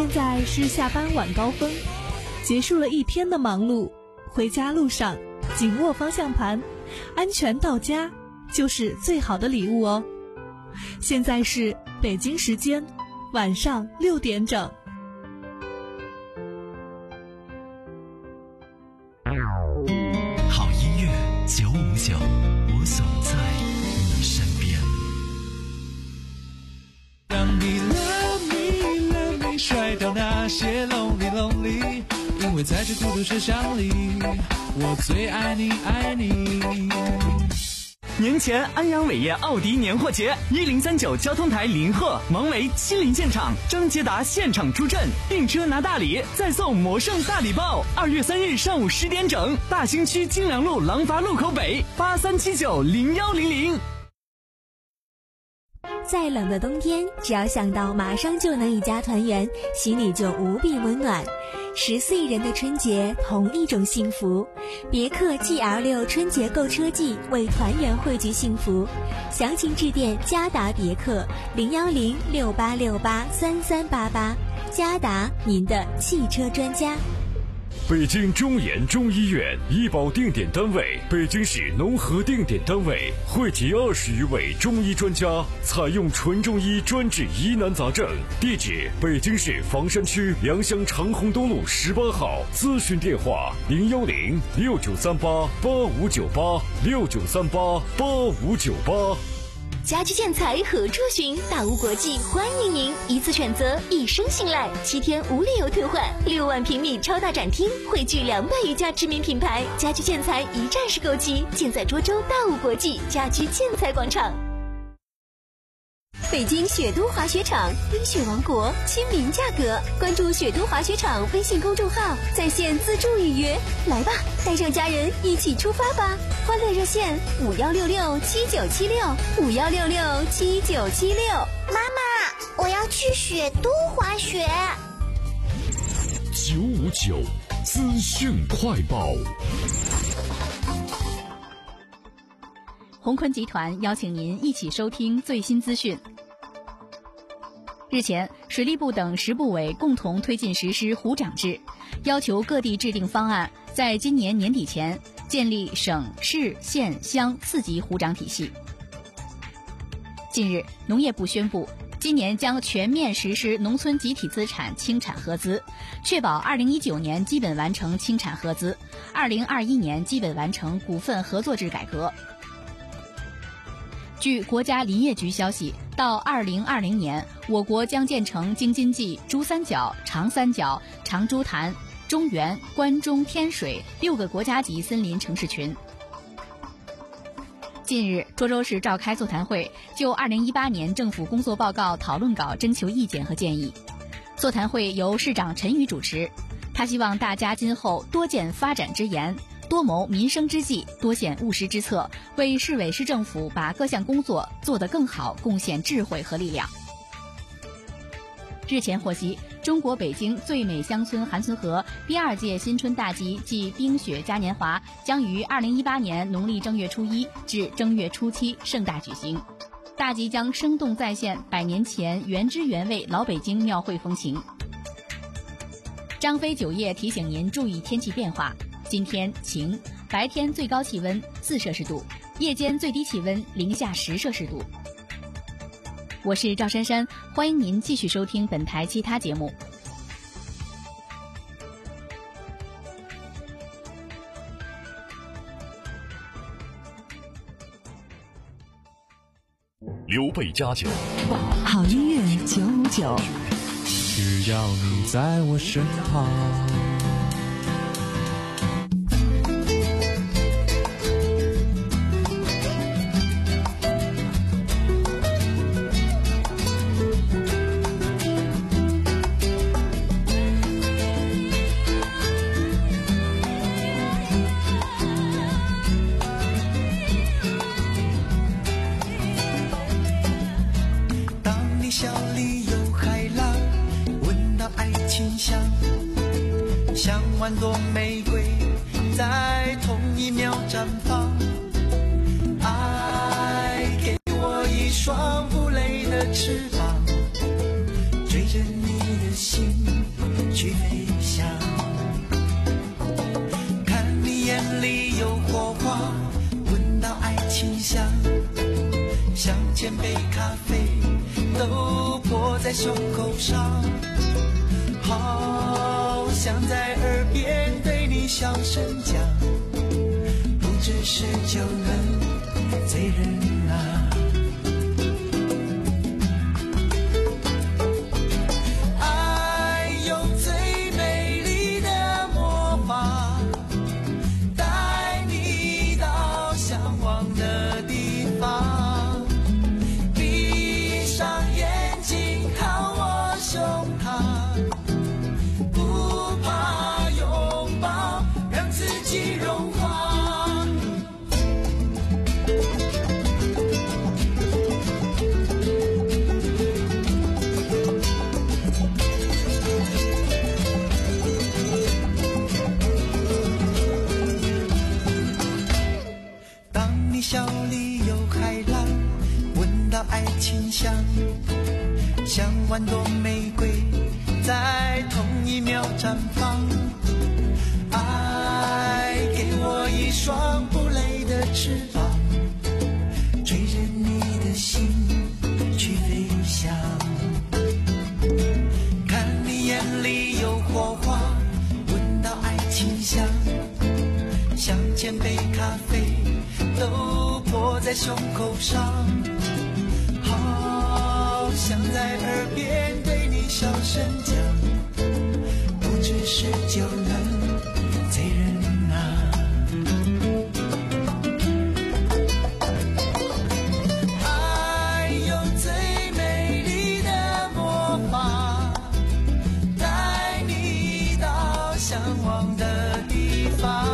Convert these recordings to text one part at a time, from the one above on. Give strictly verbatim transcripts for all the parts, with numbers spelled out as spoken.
现在是下班晚高峰，结束了一天的忙碌，回家路上紧握方向盘，安全到家就是最好的礼物哦。现在是北京时间晚上六点整。 好音乐九五九，我总在你身边。 让你 love me love me 甩掉那些 lonely lonely， 因为在这孤独车厢里，我最爱你爱你。 年前安阳伟业奥迪年货节，一零三九交通台林鹤、王维亲临现场，张捷达现场出阵，订车拿大礼，再送魔圣大礼包。二月三日上午十点整，大兴区金良路廊坊路口北，八三七九零幺零零。 再冷的冬天，只要想到马上就能一家团圆，心里就无比温暖。十四亿人的春节，同一种幸福。别克 G L 六 春节购车季，为团圆汇聚幸福。详情致电嘉达别克零幺零六八六八三三八八，嘉达，您的汽车专家。 北京中研中医院医保定点单位，北京市农合定点单位，汇集二十余位中医专家，采用纯中医专治疑难杂症。地址：北京市房山区良乡长虹东路十八号。咨询电话：零幺零六九三八八五九八六九三八八五九八。 家居建材何处寻？大屋国际欢迎您，一次选择，一生信赖，七天无理由退换，六万平米超大展厅，汇聚两百余家知名品牌，家居建材一站式购齐，建在涿州大屋国际家居建材广场。北京雪都滑雪场，冰雪王国，亲民价格。关注雪都滑雪场微信公众号，在线自助预约。来吧，带上家人一起出发吧！欢乐热线五幺六六七九七六五幺六六七九七六。 妈妈，我要去雪都滑雪。 九五九资讯快报。 宏坤集团邀请您一起收听最新资讯。日前，水利部等十部委共同推进实施湖长制，要求各地制定方案，在今年年底前建立省市县乡四级湖长体系。近日，农业部宣布，今年将全面实施农村集体资产清产合资，确保二零一九年基本完成清产合资，二零二一年基本完成股份合作制改革。据国家林业局消息，到二零二零年，我国将建成京津冀、珠三角、长三角、长株潭、中原、关中、天水六个国家级森林城市群。近日，涿州市召开座谈会，就二零一八年政府工作报告讨论稿征求意见和建议。座谈会由市长陈宇主持，他希望大家今后多见发展之言，多谋民生之计，多献务实之策，为市委市政府把各项工作做得更好贡献智慧和力量。日前获悉，中国北京最美乡村韩村河第二届新春大集暨冰雪嘉年华将于二零一八年农历正月初一至正月初七盛大举行。大集将生动再现百年前原汁原味老北京庙会风情。张飞酒业提醒您注意天气变化。今天晴，白天最高气温四摄氏度，夜间最低气温零下十摄氏度。我是赵珊珊，欢迎您继续收听本台其他节目。 刘备家酒， 好音乐九五九， 只要你在我身旁。 笑里有海浪，闻到爱情香，像万朵玫瑰在同一秒绽放。爱给我一双不累的翅膀，追着你的的心去飞翔。看你眼里有火花，闻到爱情香，想千杯咖啡都泼在胸口上，好想在耳边对你小声讲，不只是酒能醉人啊。笑里有海浪，闻到爱情香，像万朵玫瑰在同一秒绽放。爱给我一双不累的翅膀，追着你的心去飞翔。看你眼里有火花，闻到爱情香，像千杯咖啡都泼在胸口上，好想在耳边对你小声讲，不只是酒能醉人啊。爱有最美丽的魔法，带你到向往的地方。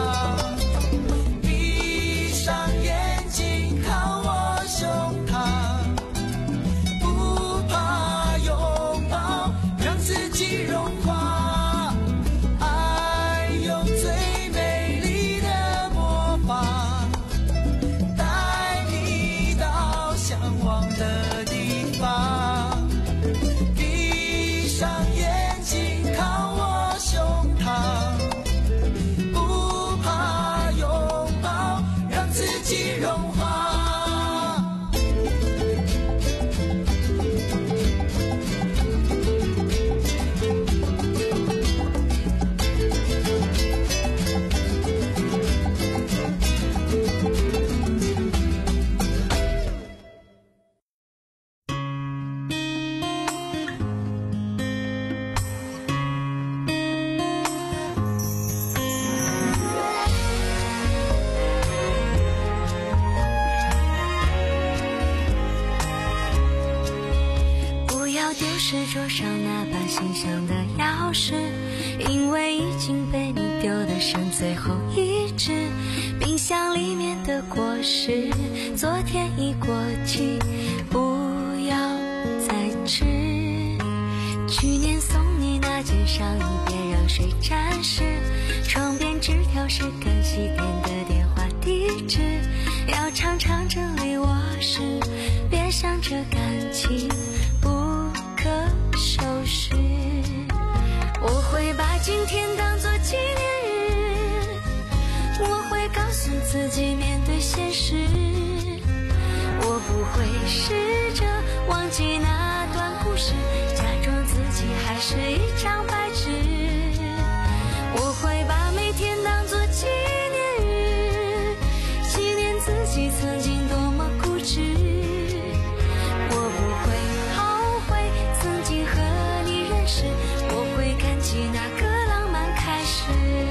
是桌上那把心香的钥匙，因为已经被你丢得剩最后一支。冰箱里面的果实，昨天已过期，不要再吃。去年送你那件上衣，别让水沾湿。床边纸条是干洗店的电话地址，要常常整理卧室，别想着感情不可收拾。我会把今天当作纪念日，我会告诉自己面对现实，我不会试着忘记那段故事，假装自己还是一张白纸。我会把每天当作纪念日，纪念自己曾经多么固执。我不会后悔曾经和你认识，我会感激那个浪漫开始。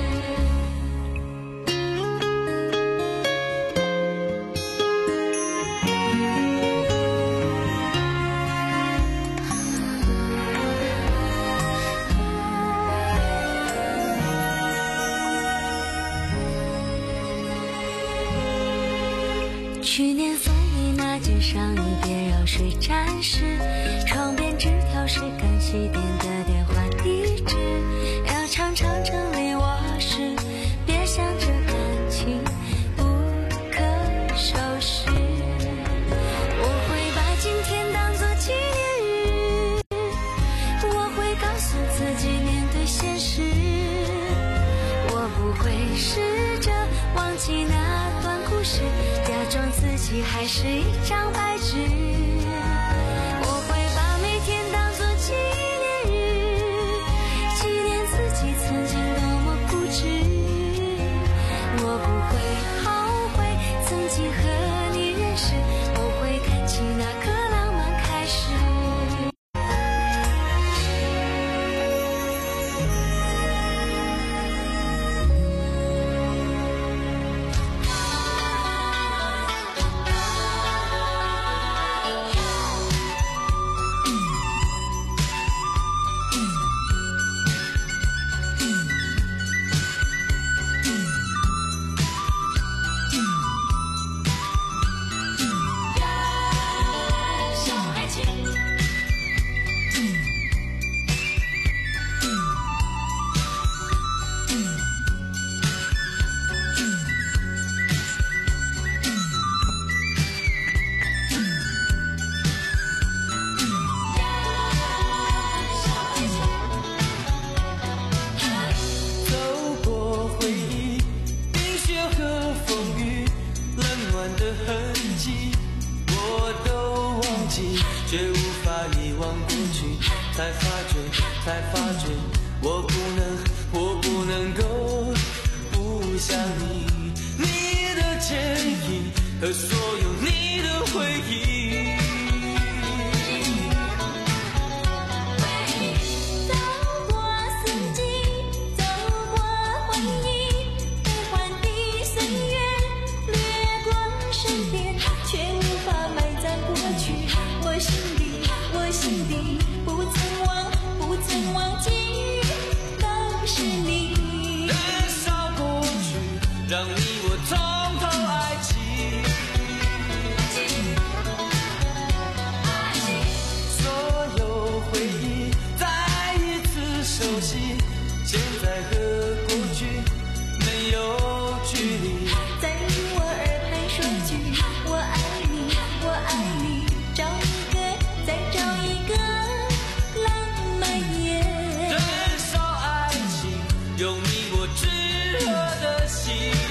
去年送你那件上衣，别让水沾湿。床边纸条是干洗店的电话地址，要常常整理卧室，别想着感情不可收拾。我会把今天当作纪念日，我会告诉还是一张白纸，我会把每天当作纪念日，纪念自己曾经多么固执。我不会后悔曾经和你认识，我会看起那个浪漫开始。 却无法遗忘过去，才发觉，才发觉，我不能，我不能够不想你，你的剪影和所有你的回忆。 走过四季，走过回忆，悲欢的岁月掠过身边，却无法埋葬过去。我心底，我心底不曾忘，不曾忘记，都是你。 燃烧过去，让你我从头爱起。所有回忆再一次熟悉，现在和过去没有距离。 在我耳畔说句我爱你，我爱你，找一个，再找一个浪漫夜。 燃烧爱情，有你我炙热的心。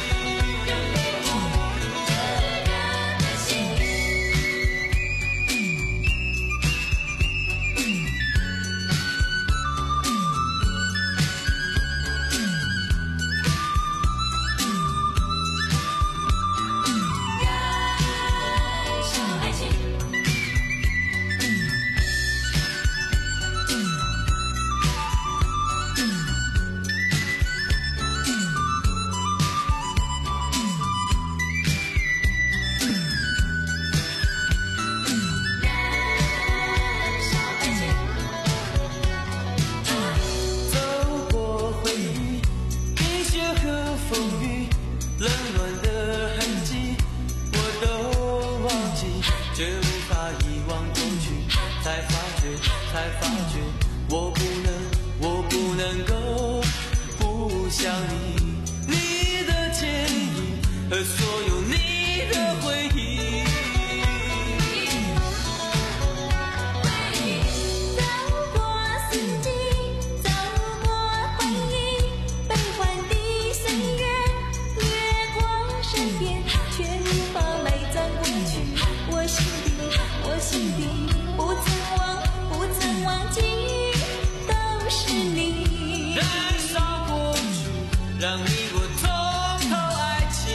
冷暖的痕迹我都忘记，却无法遗忘过去，才发觉，才发觉，我不能，我不能够不想你，你的剪影和所有你的回忆。 心底不曾忘，不曾忘记，都是你。 燃烧过去，让你我从头爱起。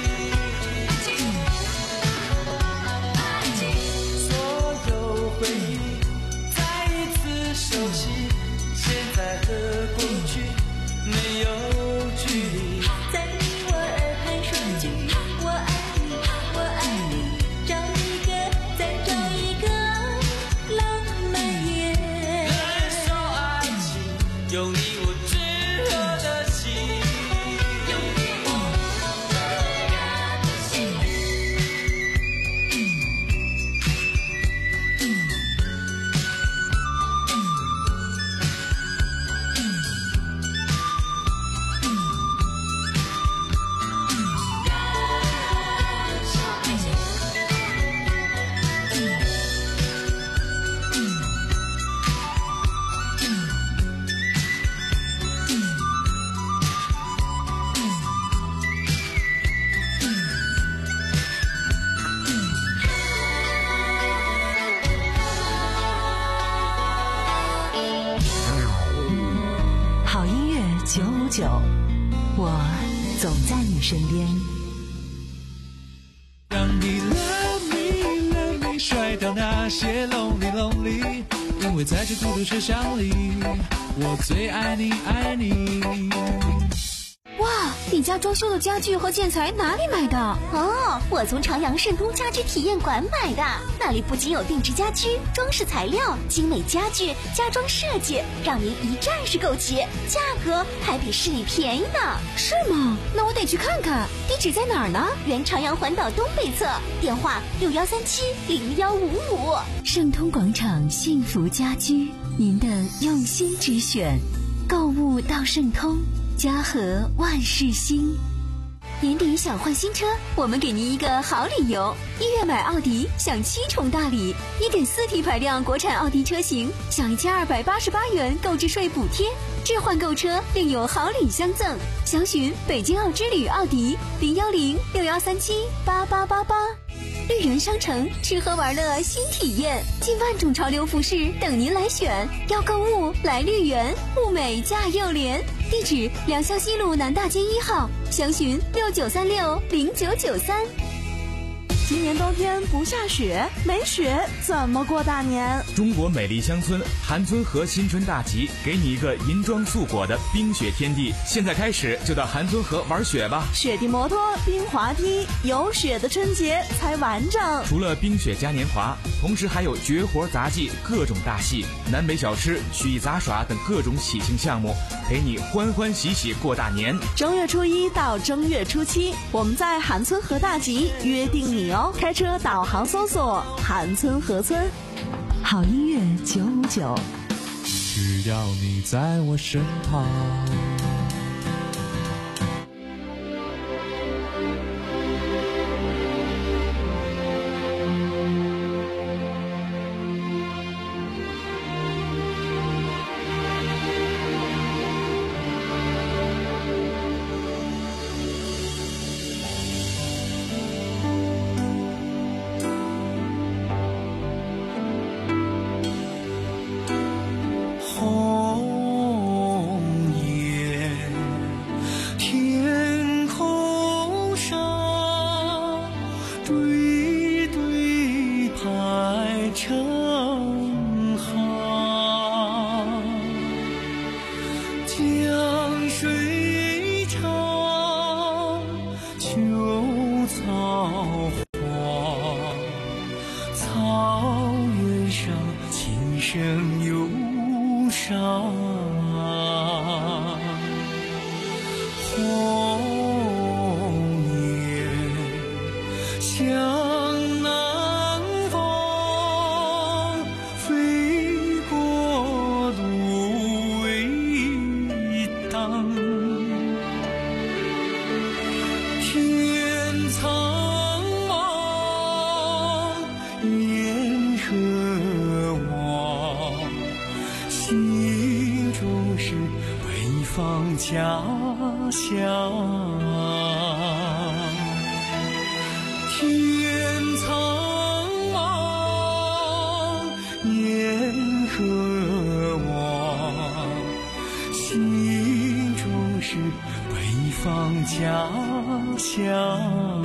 所有回忆再一次熟悉，现在和过去没有距离。 在我耳畔说句我爱你，我爱你，找一个，再找一个浪漫夜。 燃烧爱情，有你我炙热的心。有你我炙热的心。 九五九，我总在你身边。 让你 love me love me 甩掉那些 lonely lonely， 因为在这孤独车厢里，我最爱你爱你。 哇，你家装修的家具和建材哪里买的？ 哦，我从朝阳盛通家居体验馆买的，那里不仅有定制家居、装饰材料、精美家具、家装设计，让您一站式购齐，价格还比市里便宜呢。 是吗？那我得去看看。地址在哪儿呢？ 原朝阳环岛东北侧，电话六幺三七零幺五五。 盛通广场幸福家居，您的用心之选，购物到盛通。家和万事兴。 年底想换新车，我们给您一个好理由。一月买奥迪享七重大礼， 一点四 T 排量国产奥迪车型享一千二百八十八元购置税补贴，置换购车另有好礼相赠。详询北京奥之旅奥迪零幺零六幺三七八八八八。绿园商城吃喝玩乐新体验，近万种潮流服饰等您来选。要购物来绿园，物美价又廉。地址：良校西路南大街一号，详询六九三六零九九三。 今年冬天不下雪，没雪怎么过大年？ 中国美丽乡村韩村河新春大集，给你一个银装素裹的冰雪天地。现在开始就到韩村河玩雪吧！ 雪地摩托、冰滑梯，有雪的春节才完整。 除了冰雪嘉年华，同时还有绝活杂技、各种大戏、南北小吃、曲艺杂耍等各种喜庆项目，陪你欢欢喜喜过大年。 正月初一到正月初七，我们在韩村河大集约定你哦。开车导航搜索韩村河村。 好音乐九五九， 只要你在我身旁。 家乡，天苍茫，烟和望，心中是北方家乡。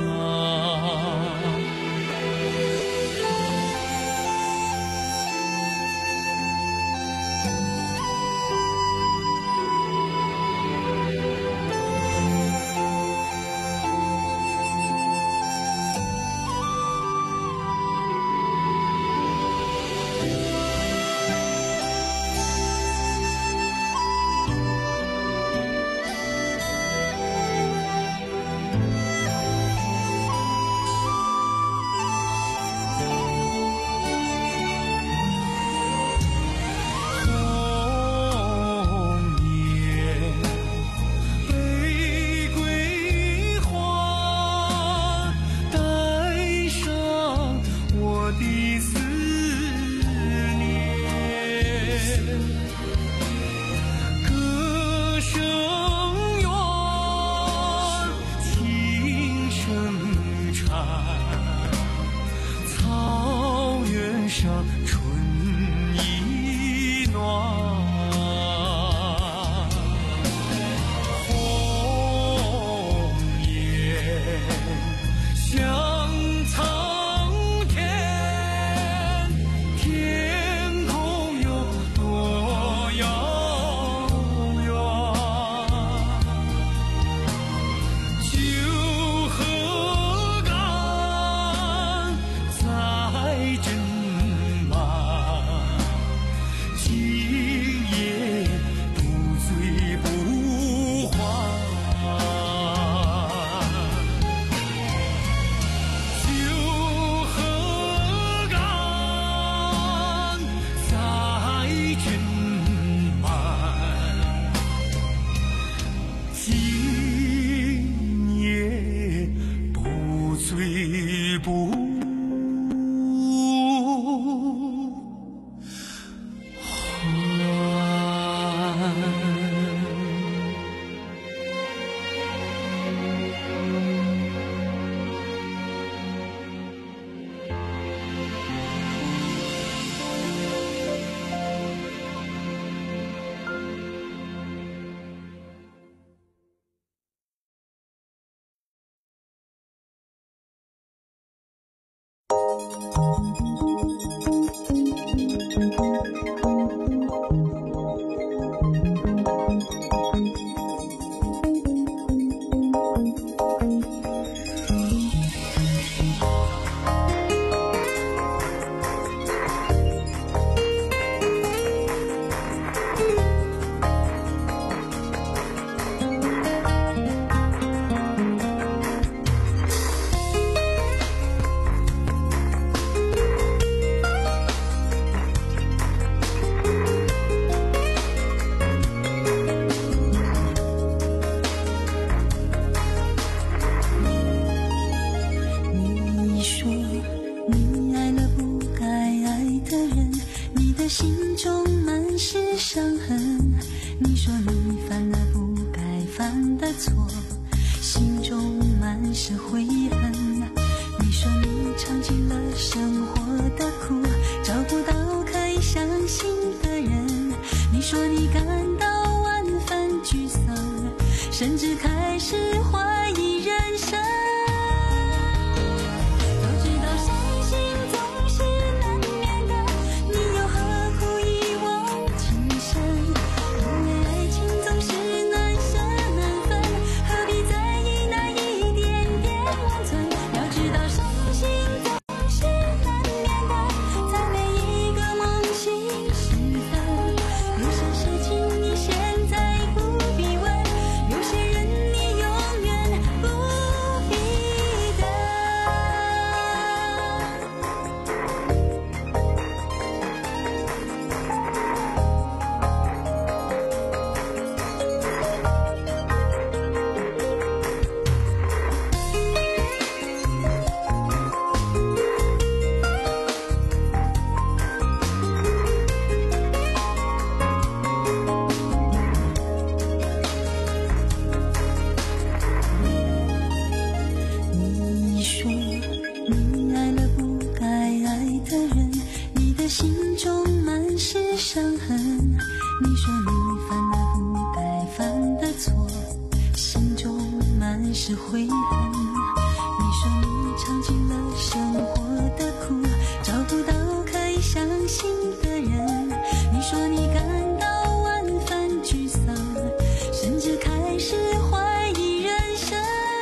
错，心中满是悔恨。你说你尝尽了生活的苦，找不到可以相信的人。你说你感到万分沮丧，甚至开始怀疑人生。都知道伤心总是难免的，你又何苦一往情深？因为爱情总是难舍难分，何必在意那一点点温存？要知道伤心总是难免的，在每一个梦醒时分。有些事情你现在不必问，有些人你永远不必等。你说你爱了不该爱的人，你的心中满是伤痕。你说你犯了不该犯的错，心中满是悔恨。你说你尝尽了生活的苦，找不到可以相信的人。你说你感到万分沮丧，甚至开始怀疑人生。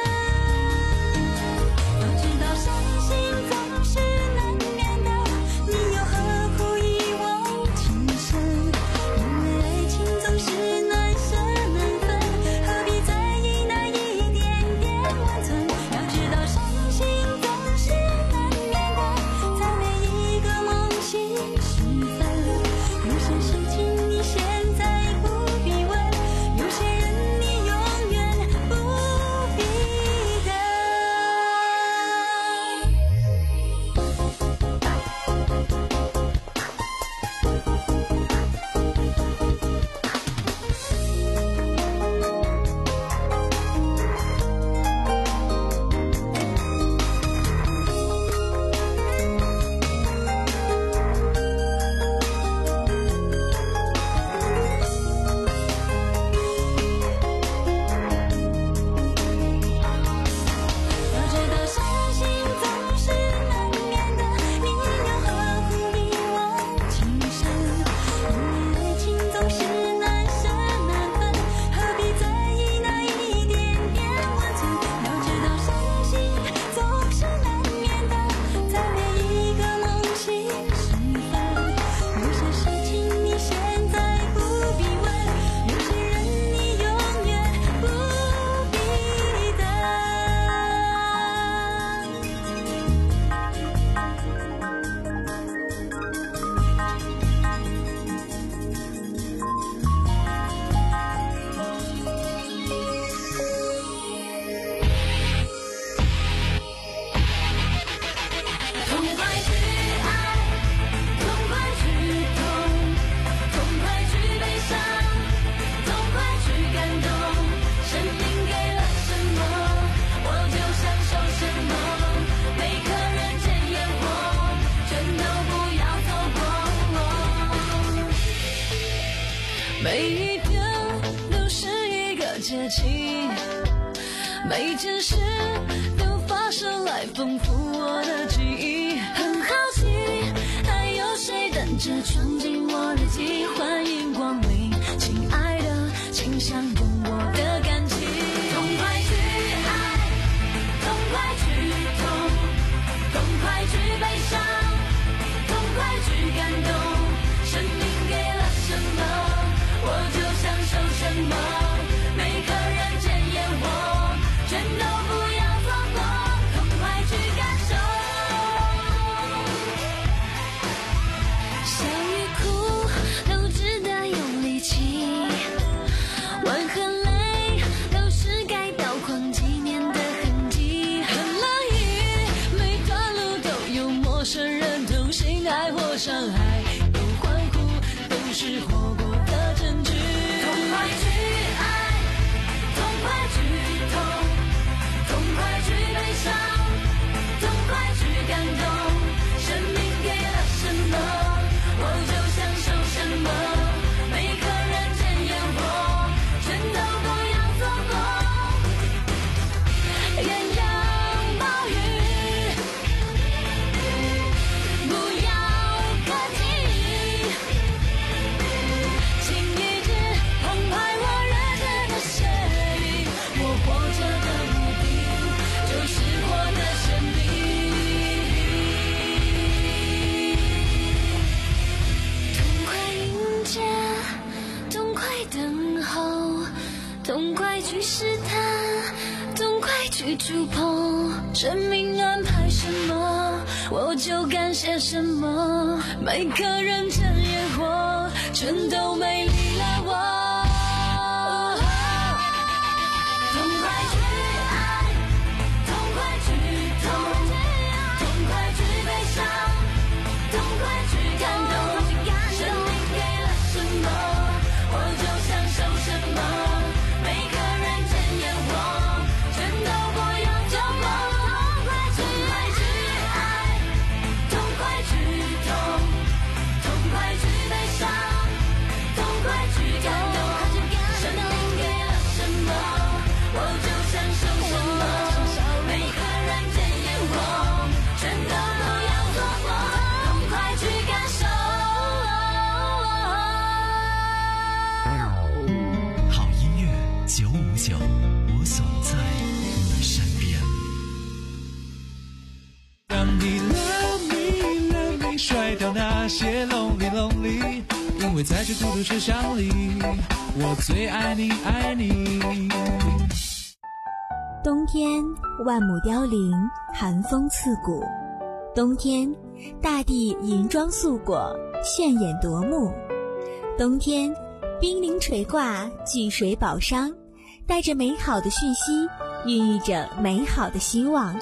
都知道伤心总是难免的，你又何苦一往情深？因为爱情总是难舍难分，何必在意那一点点温存？要知道伤心总是难免的，在每一个梦醒时分。有些事情你现在不必问，有些人你永远不必等。要知道伤心总是难免的，你又何苦一往情深？因为爱情总是难舍难分，何必在意那一点点温存？要知道伤心总是难免的，在每一个梦醒时分。有些事情你现在不必问，有些人你永远不必等。痛快去爱，痛快去痛，痛快去悲伤，痛快去感动。生命给了什么，我就享受什么。每颗人间烟火，全都不要错过。每一天都是一个节气，每件事都发生来丰富我的记忆。很好奇，还有谁等着闯进我日记？欢迎光临，亲爱的，请享用我的感情。痛快去爱，痛快去痛，痛快去悲伤，痛快去感动。生命给了什么，我就享受什么。每颗人间烟火，全都不要错过，痛快去感受。笑与哭都值得用力气，晚痛快去试探，痛快去触碰，生命安排什么，我就干些什么。每个人间烟火，全都美丽了我。 我总在你身边。 让你 love me love me 甩掉那些 lonely lonely， 因为在这孤独车厢里，我最爱你爱你。 冬天万亩凋零，寒风刺骨。冬天大地银装素裹，炫眼夺目。冬天冰凌垂挂，巨水宝商，带着美好的讯息，孕育着美好的希望。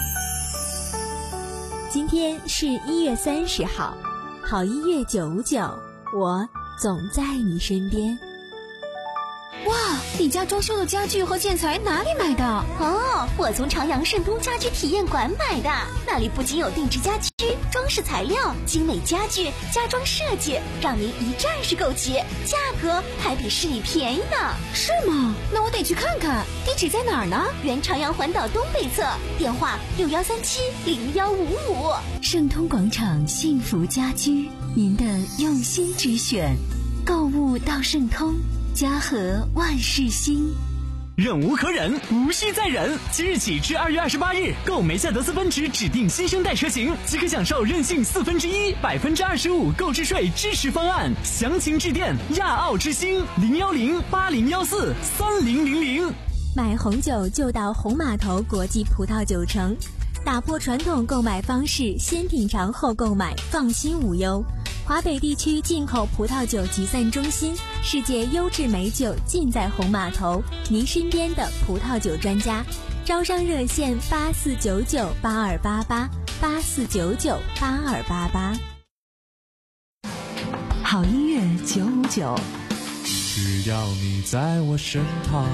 今天是一月三十号，好音乐九五九，我总在你身边。 哇，你家装修的家具和建材哪里买的？哦，我从朝阳盛都家居体验馆买的，那里不仅有定制家居、装饰材料、精美家具、家装设计，让您一站式购齐，价格还比市里便宜呢。 是吗？那我得去看看，地址在哪儿呢？ 原朝阳环岛东北侧，电话六幺三七零幺五五。 盛通广场幸福家居，您的用心之选，购物到盛通。家和万事兴， 忍无可忍，无需再忍。即日起至二月二十八日，购梅赛德斯奔驰指定新生代车型，即可享受任性四分之一、百分之二十五购置税支持方案。详情致电亚奥之星零幺零八零幺四三零零零。 买红酒就到红码头国际葡萄酒城，打破传统购买方式，先品尝后购买，放心无忧。华北地区进口葡萄酒集散中心，世界优质美酒尽在红码头，您身边的葡萄酒专家。招商热线八四九九八二八八八四九九八二八八。 好音乐九五九， 只要你在我身旁。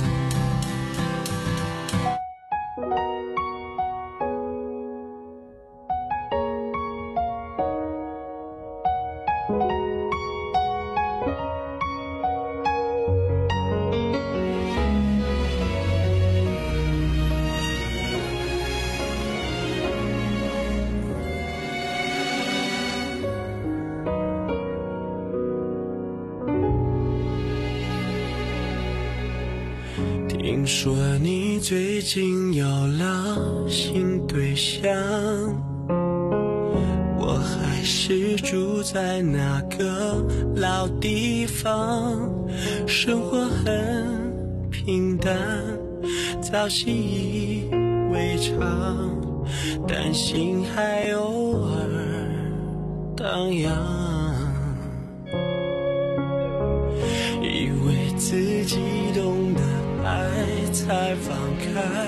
听说你最近有了新对象，我还是住在那个老地方，生活很平淡，早习以为常，但心还偶尔荡漾，以为自己懂得爱才放开，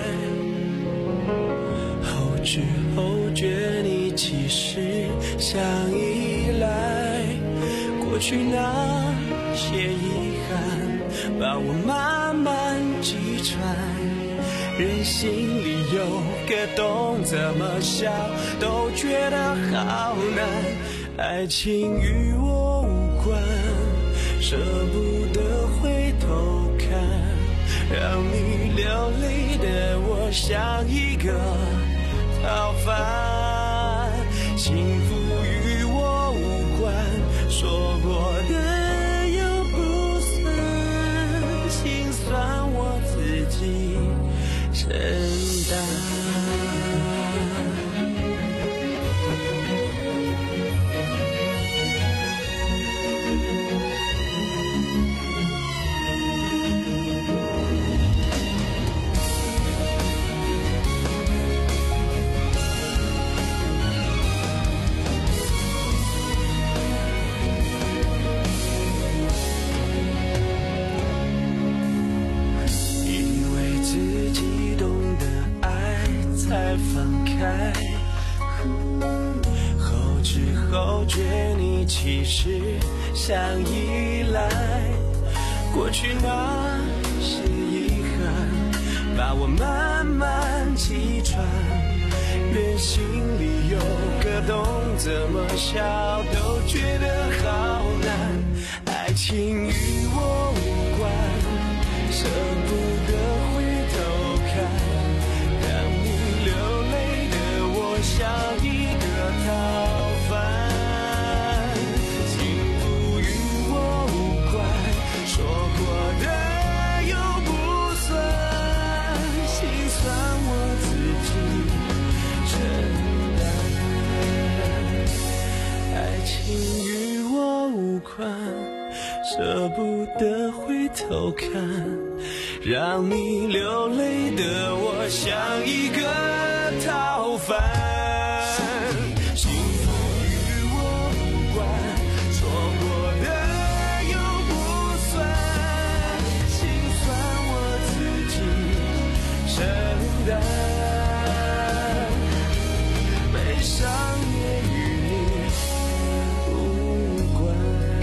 后知后觉你其实想依赖，过去那些遗憾把我慢慢击穿，人心里有个洞，怎么想都觉得好难，爱情与我无关，舍不得回头看，让你流泪的我像一个逃犯，幸福与我无关，说过的又不算，心酸我自己承担。 开，后知后觉你其实想依赖，过去那些遗憾把我慢慢击穿，连心里有个洞怎么笑都觉得好难，爱情与我无关，舍不得回头看，让你流泪的我像一个逃犯，幸福与我无关，说过的又不算，心酸我自己承担，爱情与我无关，舍不得回头看，让你流泪的我像一个逃犯，幸福与我无关，说过的又不算，心酸我自己承担，悲伤也与你无关。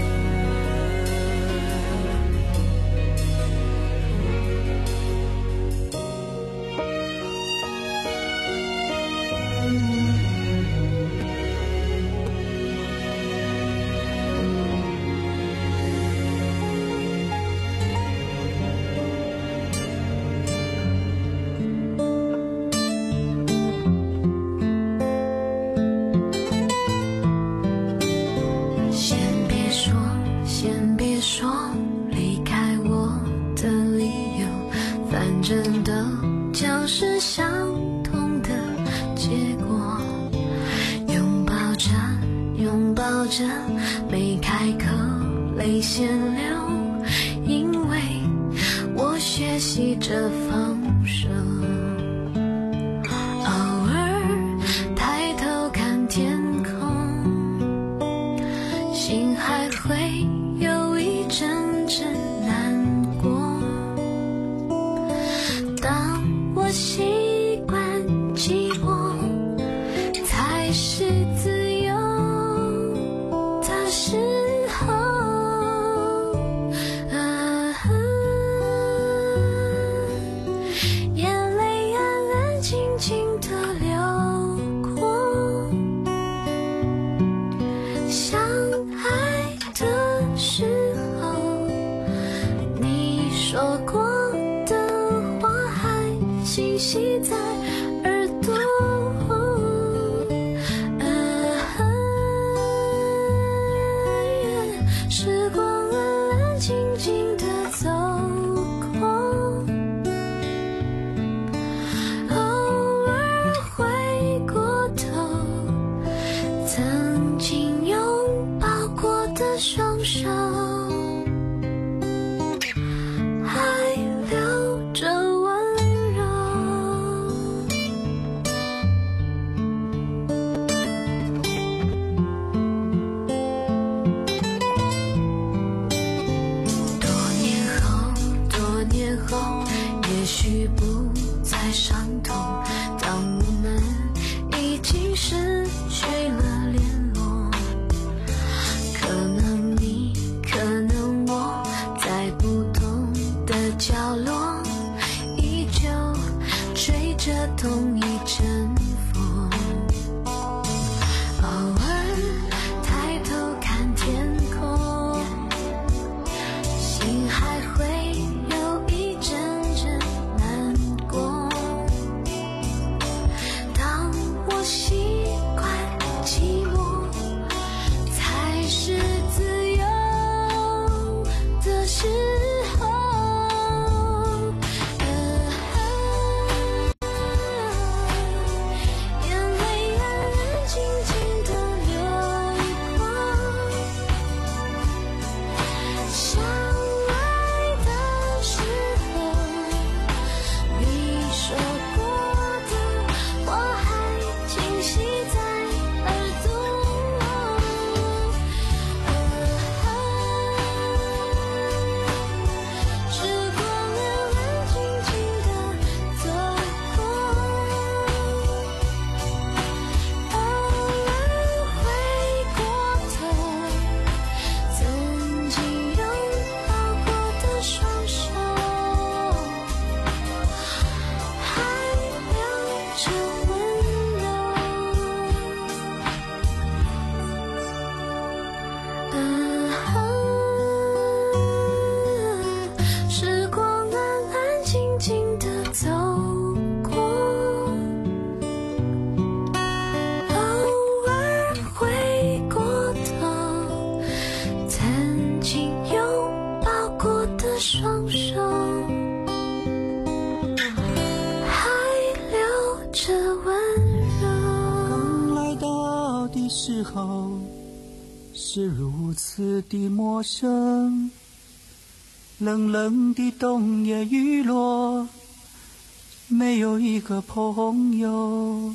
没开口泪先流，因为我学习着放手，偶尔抬头看天空，心还会有一阵阵难过，当我习惯寂寞才是自由的时候，啊，眼泪安安静静地流过，相爱的时候，你说过的话还清晰在耳朵，时光安安静静地走过，偶尔回过头，曾经拥抱过的双手，还留着温柔。也许不再伤痛，当我们已经失去了联络，可能你，可能我，在不同的角落，依旧吹着同一阵风，偶尔抬头看天空，心还会时候， 双手，还留着温柔。 刚来到的时候是如此的陌生，冷冷的冬夜雨落，没有一个朋友。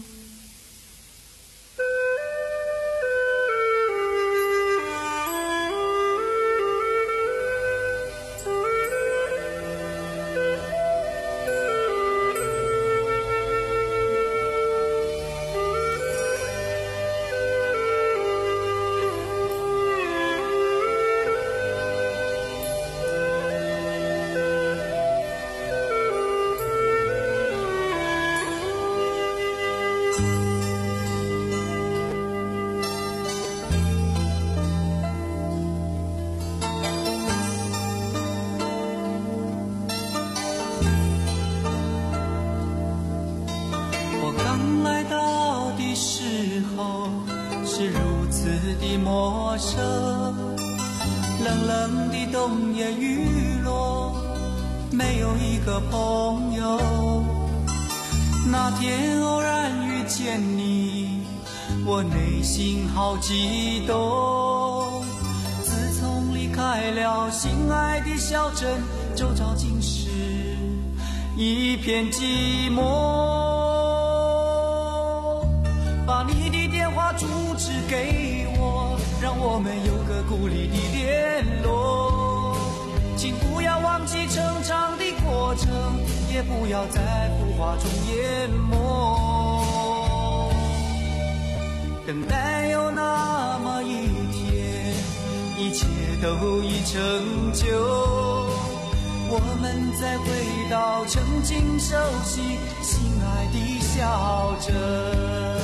是如此的陌生，冷冷的冬夜雨落，没有一个朋友。那天偶然遇见你，我内心好激动。自从离开了心爱的小镇，周遭尽是一片寂寞。把你的电话住址给我，让我们有个故里的联络。请不要忘记成长的过程，也不要在浮华中淹没。等待有那么一天，一切都已成就，我们再回到曾经熟悉心爱的小镇。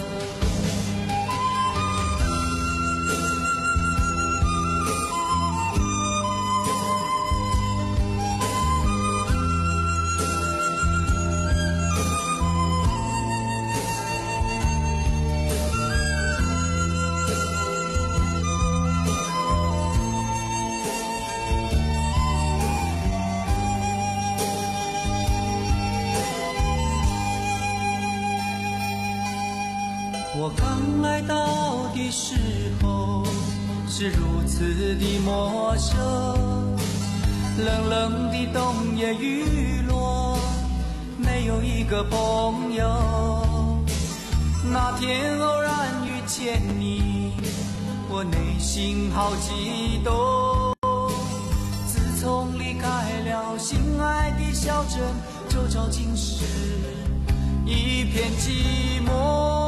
我刚来到的时候是如此的陌生，冷冷的冬夜雨落，没有一个朋友。那天偶然遇见你，我内心好激动。自从离开了心爱的小镇，周遭尽是一片寂寞。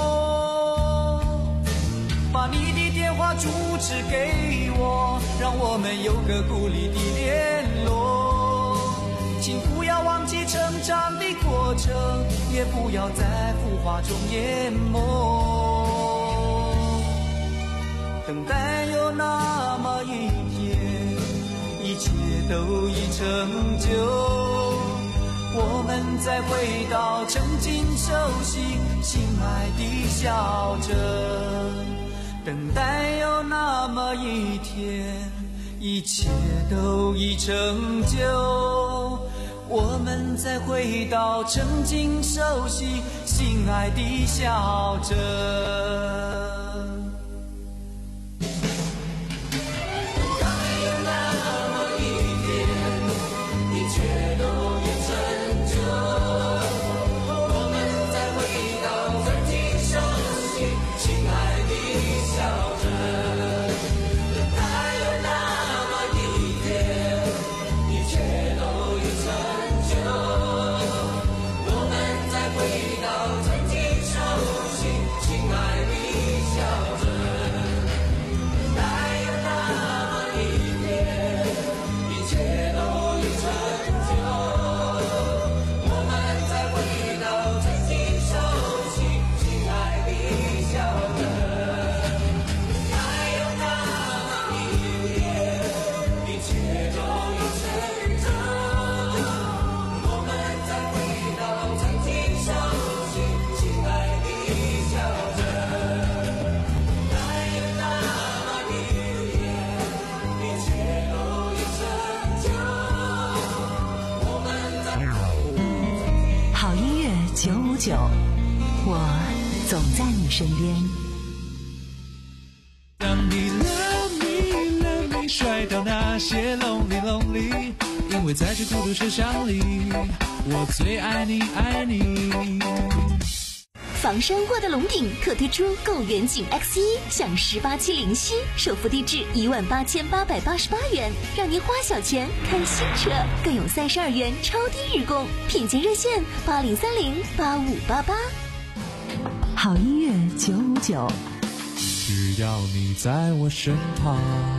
把你的电话住址给我，让我们有个故里的联络。请不要忘记成长的过程，也不要在浮华中淹没。等待有那么一天，一切都已成就，我们再回到曾经熟悉心爱的小镇。等待有那么一天，一切都已成就，我们再回到曾经熟悉心爱的小镇。 回到曾经熟悉心爱的小九，我总在你身边。 当你 love me love me 甩掉那些 lonely lonely， 因为在这孤独车厢里，我最爱你爱你。 房山沃德龙顶特推出购远景 X 一 享十八期零息，首付低至一万八千八百八十八元，让您花小钱看新车，更有三十二元超低日供，品鉴热线八零三零八五八八。 好音乐九五九， 只要你在我身旁。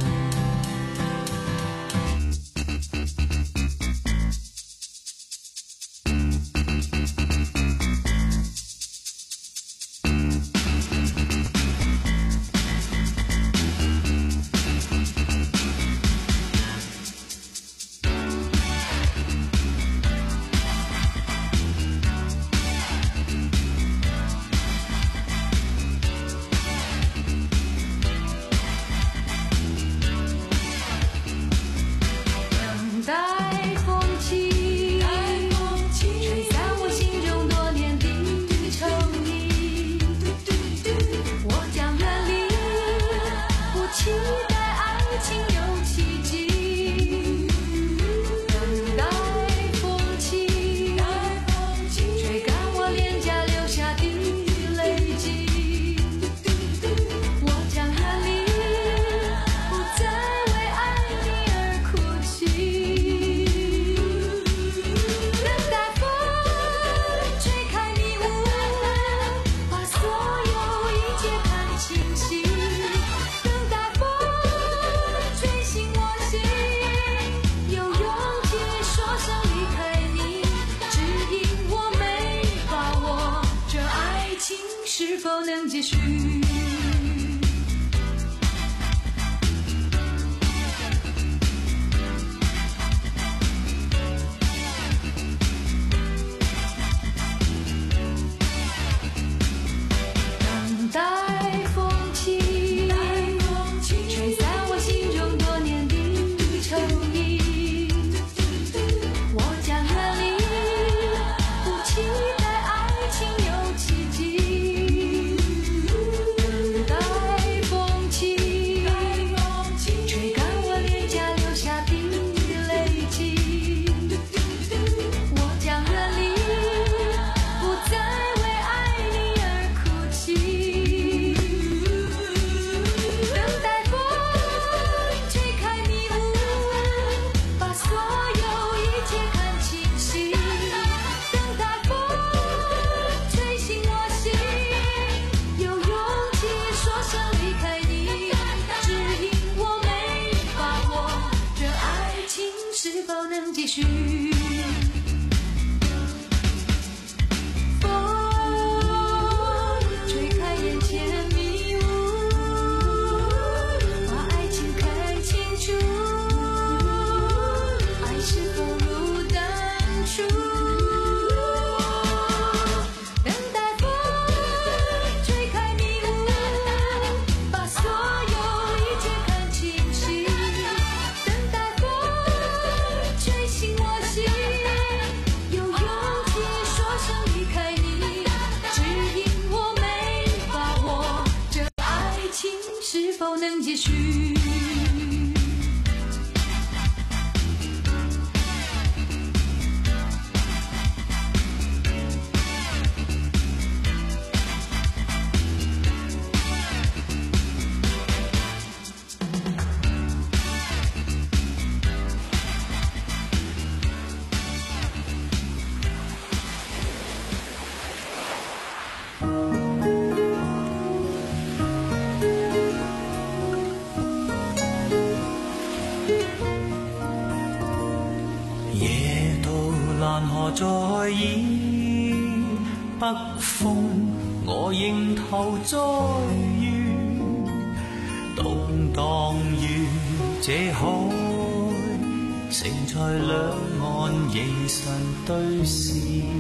在以北風，我應投栽於動盪於這海，盛載兩岸凝神對視，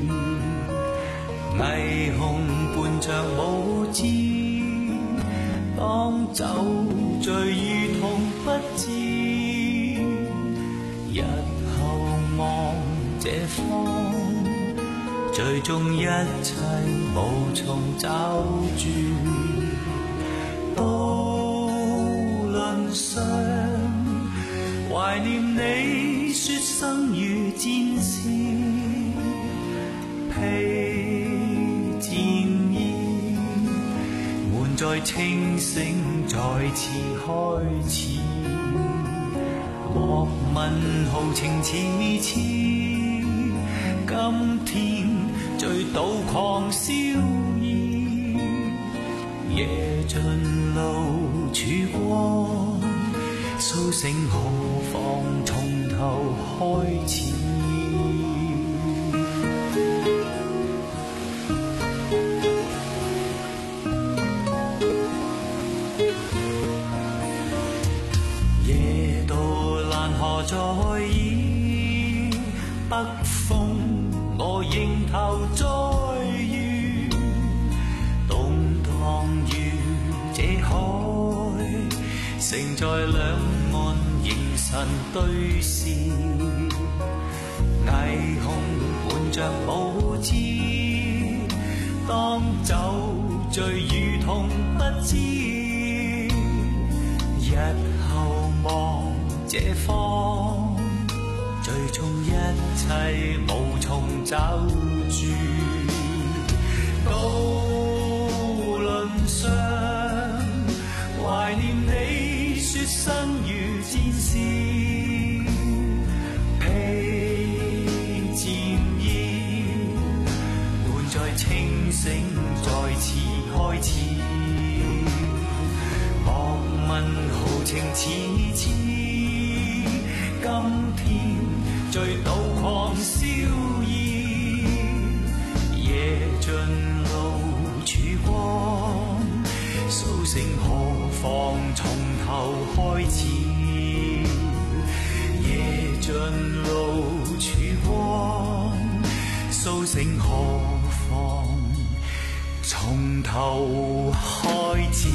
霓虹伴着舞姿，當酒醉如同不知，日後望這方最終一切無從找住。渡輪上懷念你雪生如戰士，披戰衣，滿載清醒再次開始。莫問豪情似痴，今天醉倒狂笑意，夜盡路曙光，甦醒何妨從頭開始。夜渡蘭河在耳，北風我迎頭再遇，動盪如這海，盛載兩岸凝神對視，霓虹伴着舞姿，當酒醉如同不知，日後望這方，最終一切無從找住。渡輪上懷念你雪生如戰士，披戰衣，滿載清醒再次開始。莫問豪情似痴，今天醉倒狂笑意，夜盡路曙光，甦醒何妨從頭開始。夜盡路曙光，甦醒何妨從頭開始。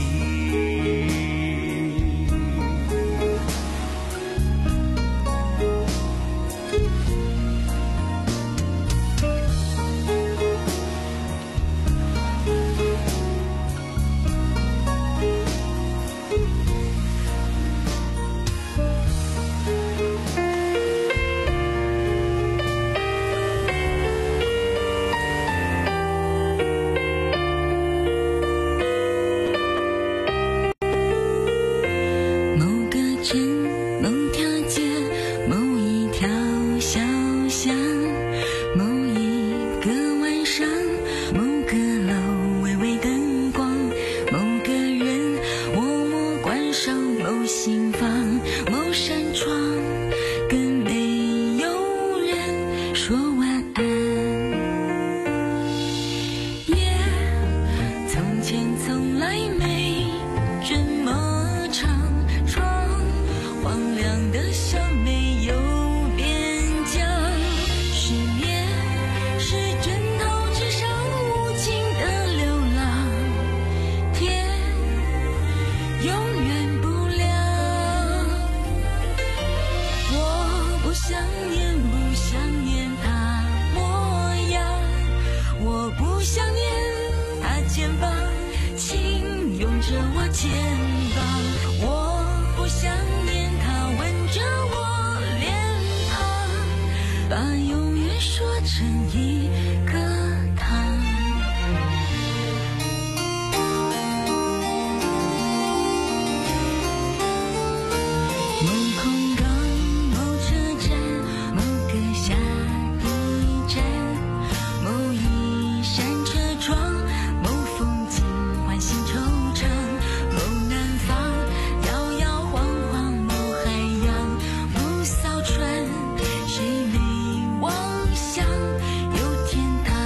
谁没妄想有天堂？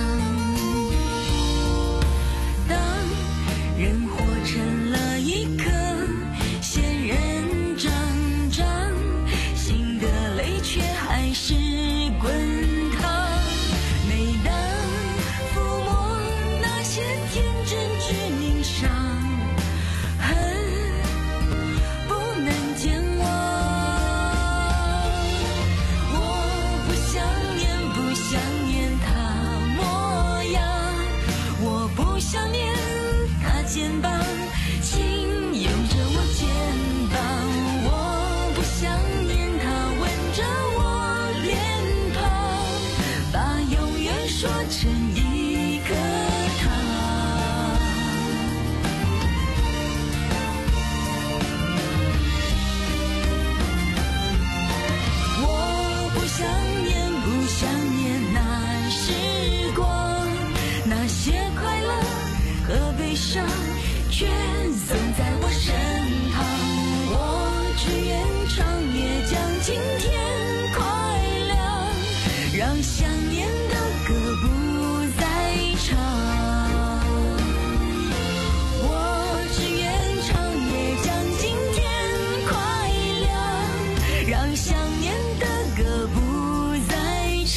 让想念的歌不再唱。我只愿长夜将今天快乐，让想念的歌不再唱，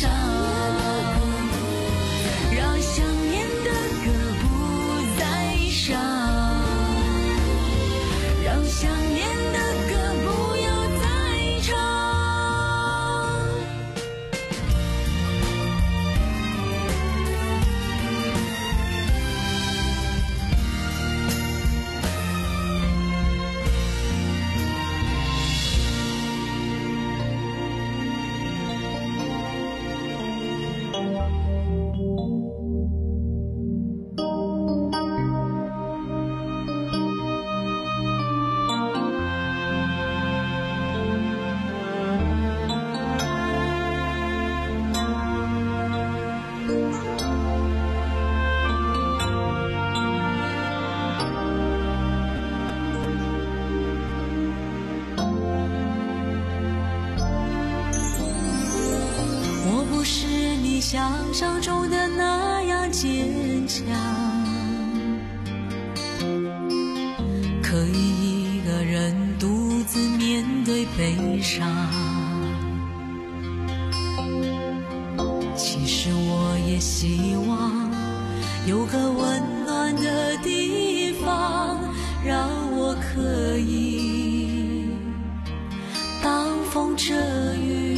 让想念的歌不再伤，让想念的歌不要再唱。我不是你想象中的那样坚强，可以一个人独自面对悲伤。其实我也希望有个温暖的地方，让我可以挡风遮雨。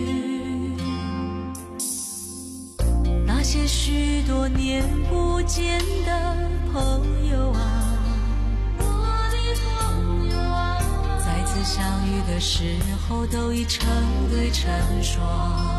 那些许多年不见的朋友啊，我的朋友啊，再次相遇的时候都已成对成双。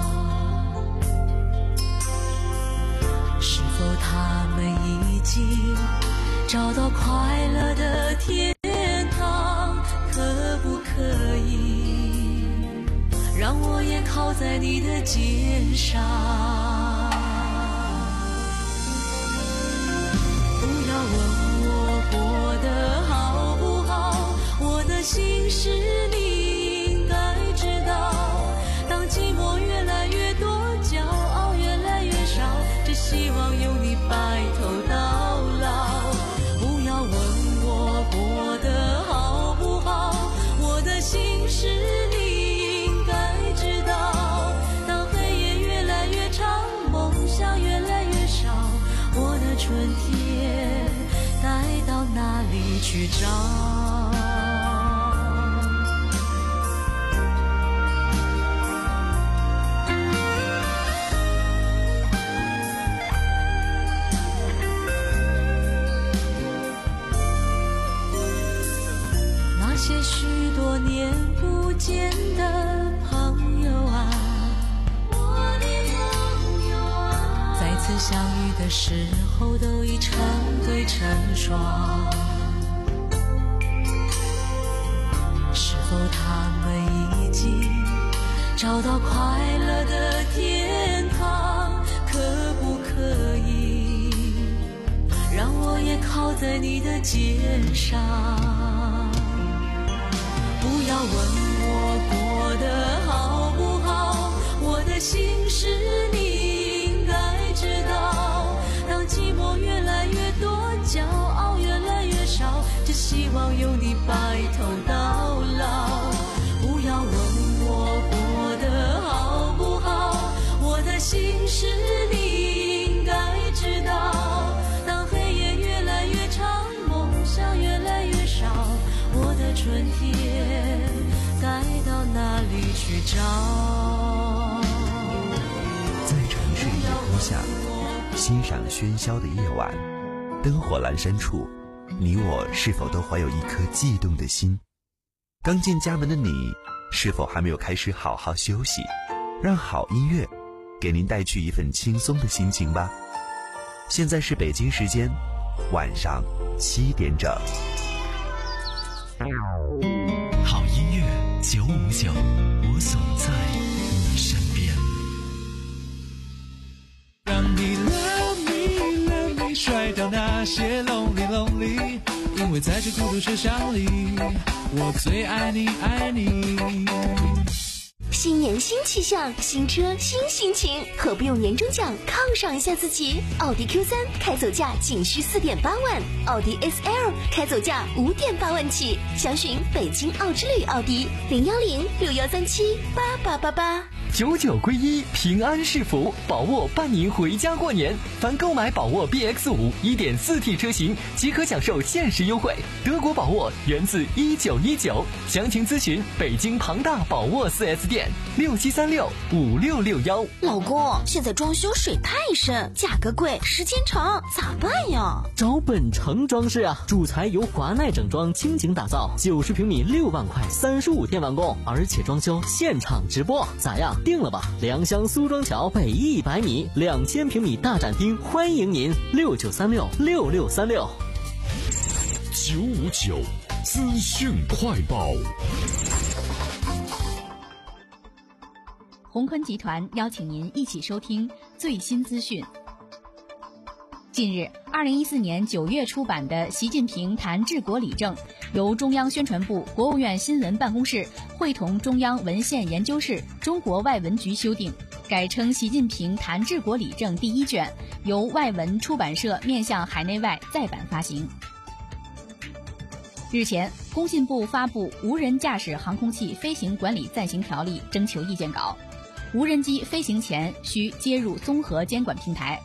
是否他们已经找到快乐的天堂？可不可以让我也靠在你的肩上？不要问我过得好不好，我的心事你应该知道。当寂寞越来越多，骄傲越来越少，只希望有你白头到老。不要问我过得好不好，我的心事你应该知道。当黑夜越来越长，梦想越来越少，我的春天该到哪里去找？那些许多年不见的朋友啊，我的朋友啊，再次相遇的时候都已成对成双。是否他们已经找到快乐的天堂？可不可以让我也靠在你的肩上？不要问我过得好不好，我的心事你应该知道。当寂寞越来越多，骄傲越来越少，只希望有你白头到老。不要问我过得好不好，我的心事你应该知道。当黑夜越来越长，梦想越来越少，我的春天该到哪里去找？ 在城市夜空下，欣赏喧嚣的夜晚，灯火阑珊处，你我是否都怀有一颗悸动的心？刚进家门的你，是否还没有开始好好休息？让好音乐给您带去一份轻松的心情吧。现在是北京时间晚上七点整。 好音乐九五九，我总在你身边。 让你 love me love me 甩掉那些 lonely lonely， 因为在这孤独车厢里，我最爱你爱你。 新年新气象，新车新心情，何不用年终奖犒赏一下自己？奥迪 Q 三 开走价仅需四点八万，奥迪 S L 开走价五点八万起。详询北京奥之旅奥迪零幺零六幺三七八八八八。 九九归一，平安是福，宝沃伴您回家过年。凡购买宝沃 B X 五 一点四 T 车型，即可享受限时优惠。德国宝沃源自一九一九，详情咨询北京庞大宝沃 四 S 店六七三六五六六幺。 老公，现在装修水太深，价格贵，时间长，咋办呀？ 找本城装饰啊，主材由华奈整装倾情打造，九十平米六万块，三十五天完工，而且装修现场直播，咋样？定了吧！良乡苏庄桥北一百米，两千平米大展厅，欢迎您！六九三六六六三六。 九五九资讯快报。 鸿坤集团邀请您一起收听最新资讯。近日，二零一四年九月出版的《习近平谈治国理政》，由中央宣传部、国务院新闻办公室会同中央文献研究室、中国外文局修订，改称《习近平谈治国理政》第一卷，由外文出版社面向海内外再版发行。日前，工信部发布《无人驾驶航空器飞行管理暂行条例》征求意见稿，无人机飞行前需接入综合监管平台。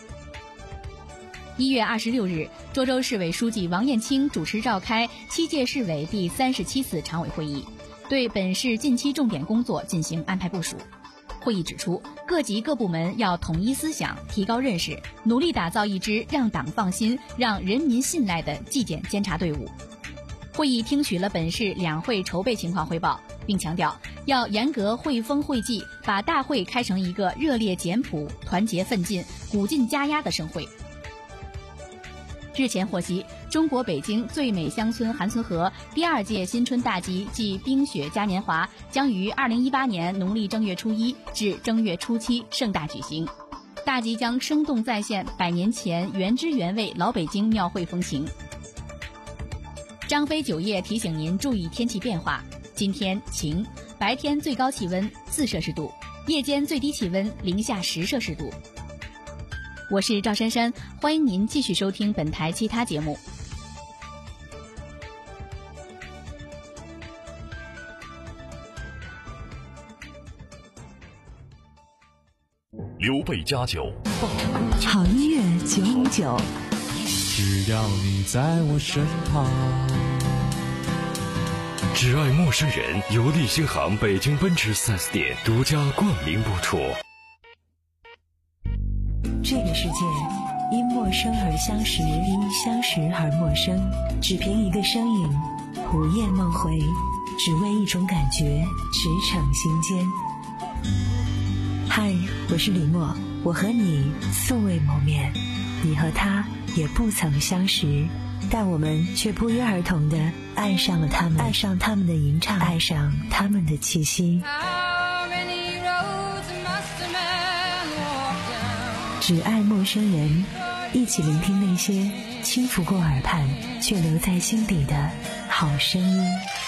一月二十六日，涿州市委书记王艳清主持召开七届市委第三十七次常委会议，对本市近期重点工作进行安排部署。会议指出，各级各部门要统一思想，提高认识，努力打造一支让党放心、让人民信赖的纪检监察队伍。会议听取了本市两会筹备情况汇报，并强调要严格会风会纪，把大会开成一个热烈简朴、团结奋进、鼓劲加压的盛会。日前获悉，中国北京最美乡村韩村河第二届新春大集暨冰雪嘉年华将于二零一八年农历正月初一至正月初七盛大举行。大集将生动再现百年前原汁原味老北京庙会风情。张飞酒业提醒您注意天气变化，今天晴，白天最高气温四摄氏度，夜间最低气温零下十摄氏度。我是赵珊珊，欢迎您继续收听本台其他节目。 刘备家酒， 好音乐九五九， 只要你在我身旁。 只爱陌生人由利星行北京奔驰 四 S 店独家冠名播出。 这个世界因陌生而相识，因相识而陌生，只凭一个身影，午夜梦回，只为一种感觉，驰骋心间。嗨，我是李默，我和你素未谋面，你和他也不曾相识，但我们却不约而同地爱上了他们，爱上他们的吟唱，爱上他们的气息。只爱陌生人，一起聆听那些轻拂过耳畔却留在心底的好声音。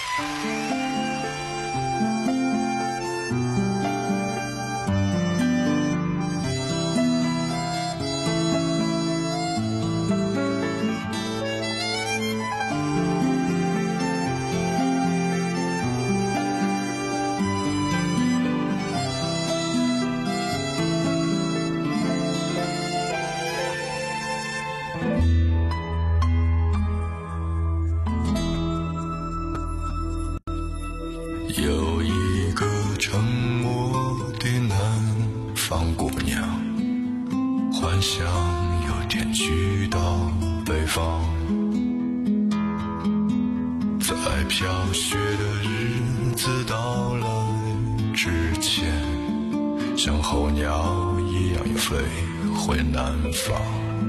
有一个沉默的南方姑娘，幻想有天去到北方，在飘雪的日子到来之前，像候鸟一样飞回南方。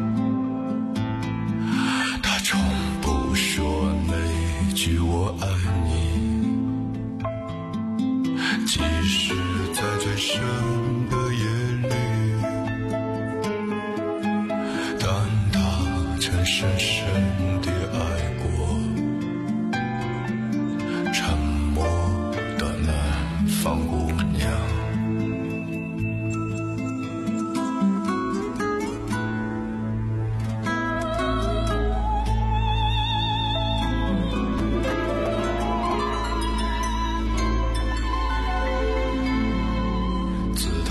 她从不说那句我爱你，即使在最深的夜里，但他曾深深地爱过沉默的南方姑娘。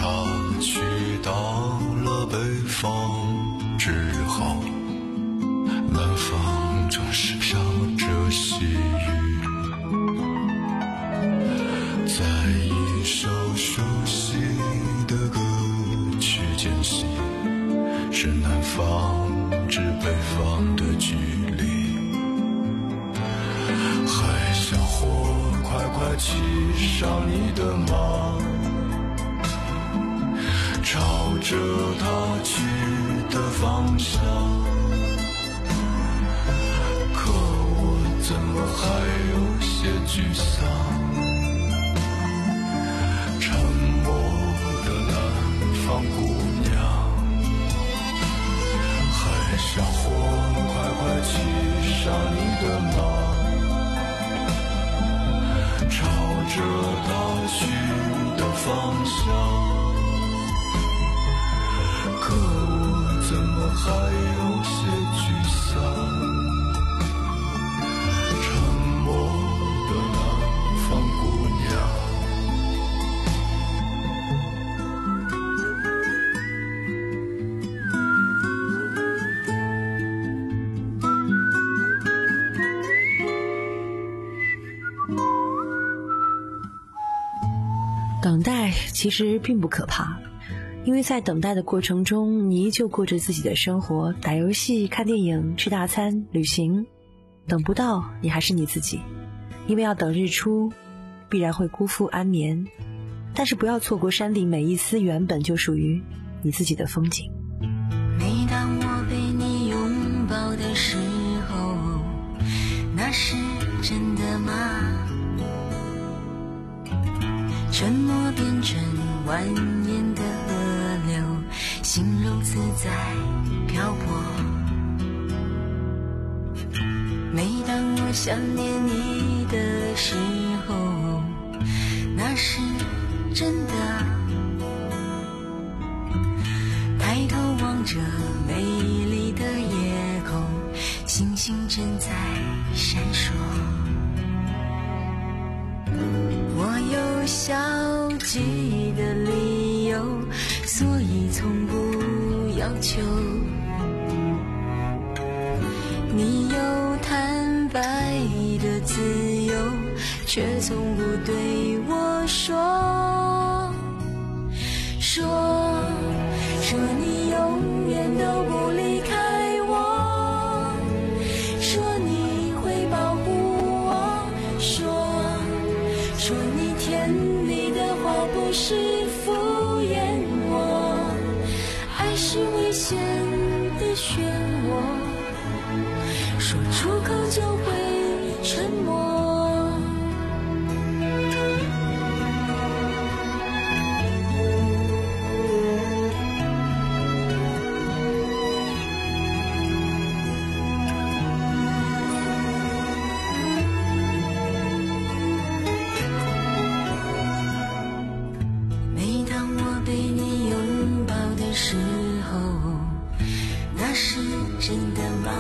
他去到了北方之后，南方正是飘着细雨，在一首熟悉的歌曲间隙，是南方至北方的距离。海小伙，快快骑上你的马，朝着他去的方向。可我怎么还有些沮丧？沉默的南方姑娘，海小伙，快快骑上你的马，朝着他去的方向。可我怎么还有些沮丧？沉默的南方姑娘。 等待其实并不可怕，因为在等待的过程中，你依旧过着自己的生活，打游戏、看电影、吃大餐、旅行。等不到，你还是你自己，因为要等日出，必然会辜负安眠。但是不要错过山顶每一丝原本就属于你自己的风景。 每当我被你拥抱的时候，那是真的吗？沉默变成蜿蜒的河流，心如自在漂泊。每当我想念你的时候，那是真的。抬头望着美丽的夜空，星星正在闪烁。我有消极的理由，所以从不要求。你有坦白的自由，却从不对我说说说你永远都不离开我，说你会保护我，说说你甜蜜的话不是敷衍我，爱是危险的漩涡，说出口就会沉默。每当我被你拥抱的时候，那是真的吗？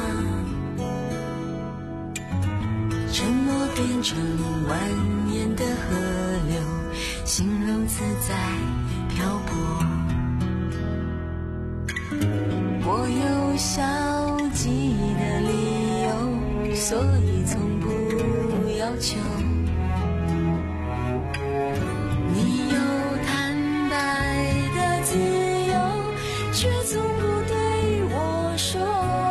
沉默变成蜿蜒的河流，心如自在漂泊。我有消极的理由，所以从不要求。你有坦白的自由，却从不对我说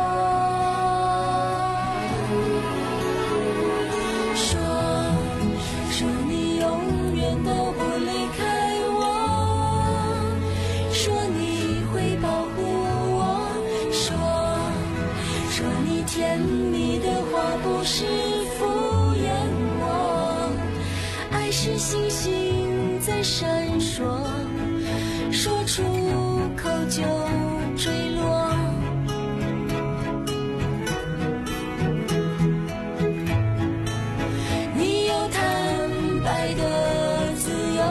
说说你永远都不离开我，说你会保护我，说说你甜蜜的话不是敷衍我，爱是星星在闪烁，说出口就坠落。你有坦白的自由，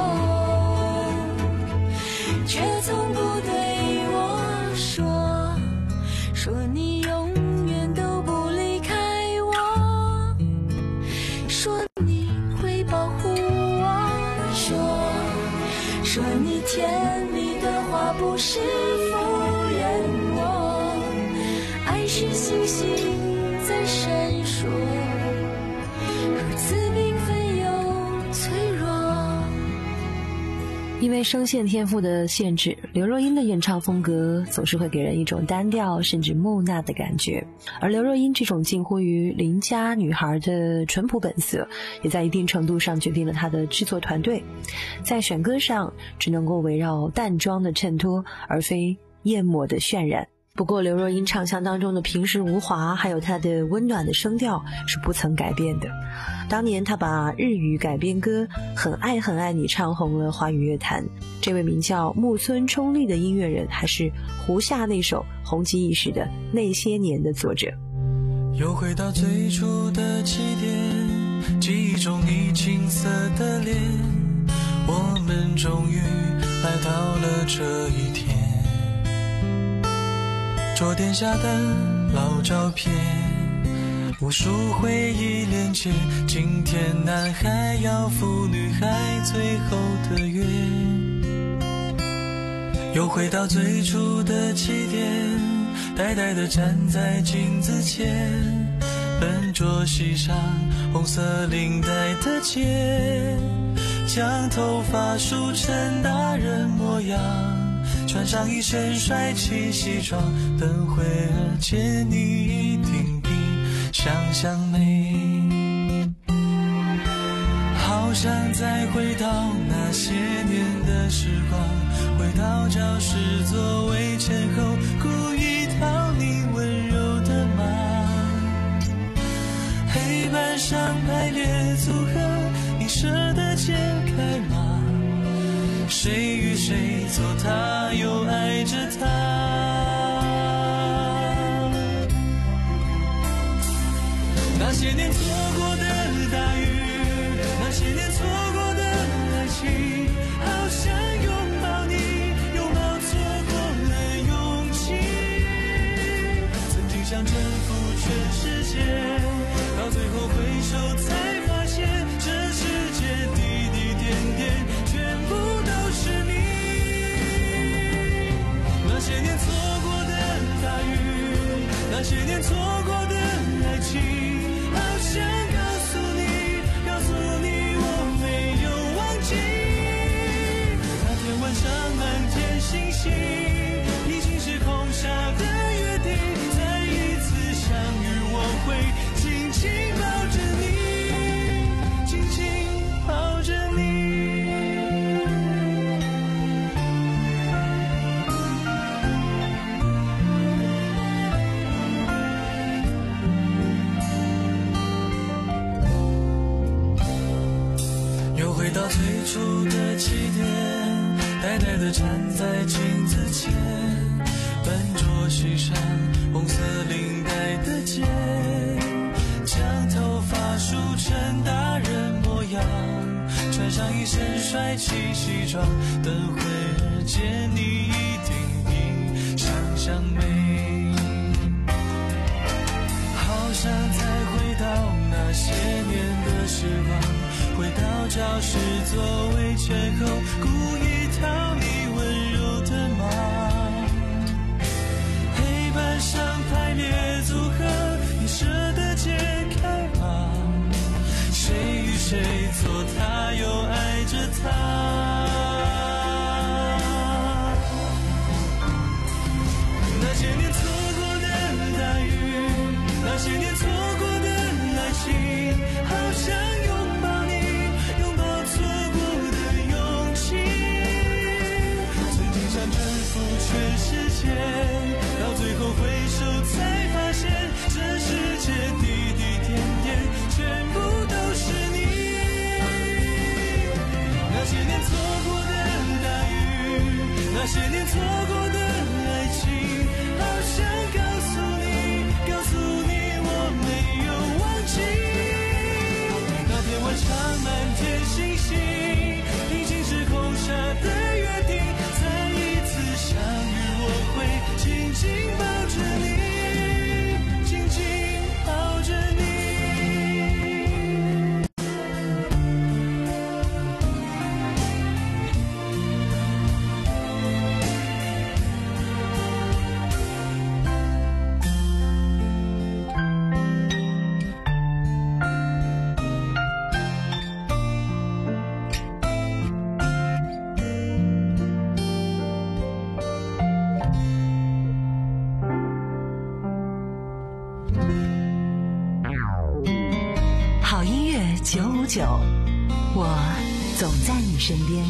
却从不对我说说你永远都不离开我，说你会保护我，说说你甜蜜不是敷衍我，爱是星星在闪烁，如此缤纷又脆弱。 因为声线天赋的限制，刘若英的演唱风格总是会给人一种单调甚至木讷的感觉，而刘若英这种近乎于邻家女孩的淳朴本色，也在一定程度上决定了她的制作团队在选歌上只能够围绕淡妆的衬托，而非艳抹的渲染。不过刘若英唱腔当中的平实无华，还有她的温暖的声调是不曾改变的。当年她把日语改编歌《很爱很爱你》唱红了华语乐坛，这位名叫木村冲利的音乐人还是胡夏那首红极一时的《那些年》的作者。 又回到最初的起点，记忆中你青涩的脸，我们终于来到了这一天。桌垫下的老照片，无数回忆连接，今天男孩要赴女孩最后的约。又回到最初的起点，呆呆地站在镜子前，笨拙系上红色领带的结，将头发梳成大人模样，穿上一身帅气西装，等会儿见你一定比想象美。好想再回到那些年的时光，回到教室座位前后，故意讨你温柔的骂，黑板上排列组合，你舍得解开吗？谁与谁做他又爱着他，那些年错过的大雨，那些年错过的爱情，好想拥抱你，拥抱错过的勇气，曾经想征服全世界，到最后回首才发现，这世界滴滴点点全部都是你。那些年错过的大雨，那些年错过的爱情，好想告诉你，告诉你我没有忘记。那天晚上满天星星，平行时空下的约定，再一次相遇我会紧紧抱着你，紧紧抱着你。又回到最初的起点，呆呆地站在镜子前，笨拙系上红色领带的结，将头发梳成大人模样，穿上一身帅气西装，等会儿见你一定比想象美。好想再回到那些年的时光，回到教室座位前后，故意讨你温柔的骂，黑板上排列组合，你舍得解开吗？谁与谁做他又爱着他，那些年错过的大雨，那些年错过的爱情，好想拥抱你，拥抱错过的勇气，曾经想征服全世界，到最后回首才发现，这世界滴滴点点全部都是你。那些年错过的大雨，那些年错过的爱情，好想告诉你，告诉你我没有忘记。那天晚上满天星星，平行时空下的约定，再一次相遇我会紧紧抱着你，紧紧抱着你。 九五九，我总在你身边。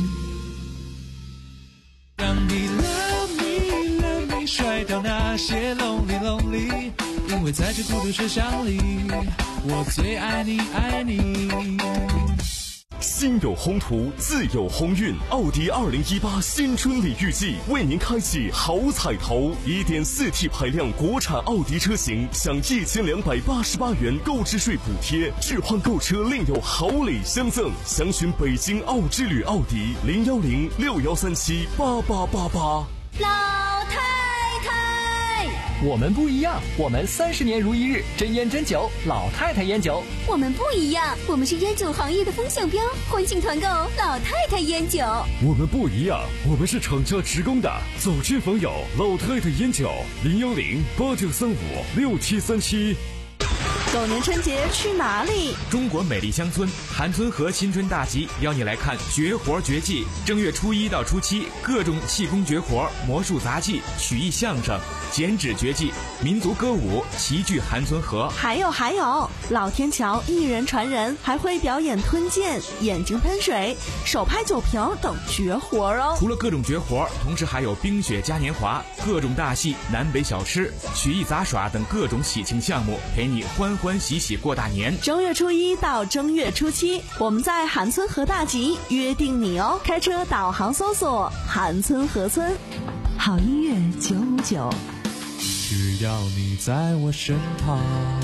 让你 love me love me 甩掉那些 lonely lonely， 因为在这孤独车厢里，我最爱你爱你。 心有宏图，自有鸿运。奥迪二零一八新春礼遇季为您开启好彩头， 一点四 T 排量国产奥迪车型享一千两百八十八元购置税补贴，置换购车另有好礼相赠。详询北京奥之旅奥迪零幺零六幺三七八八八八。 老太太， 我们不一样，我们三十年如一日，真烟真酒，老太太烟酒。 我们不一样，我们是烟酒行业的风向标，欢庆团购老太太烟酒。 我们不一样，我们是厂家职工的，走亲访友，老太太烟酒零幺零八九三五六七三七。 狗年春节去哪里？ 中国美丽乡村韩村河新春大集邀你来看绝活绝技。正月初一到初七，各种气功绝活、魔术杂技、曲艺相声、剪纸绝技、民族歌舞齐聚韩村河。 还有还有，老天桥一人传人，还会表演吞剑、眼睛喷水、手拍酒瓶等绝活哦。 除了各种绝活，同时还有冰雪嘉年华、各种大戏、南北小吃、曲艺杂耍等各种喜庆项目，陪你欢欢喜喜过大年。 正月初一到正月初七，我们在韩村河大集约定你哦。开车导航搜索韩村河村。 好音乐九五九， 只要你在我身旁。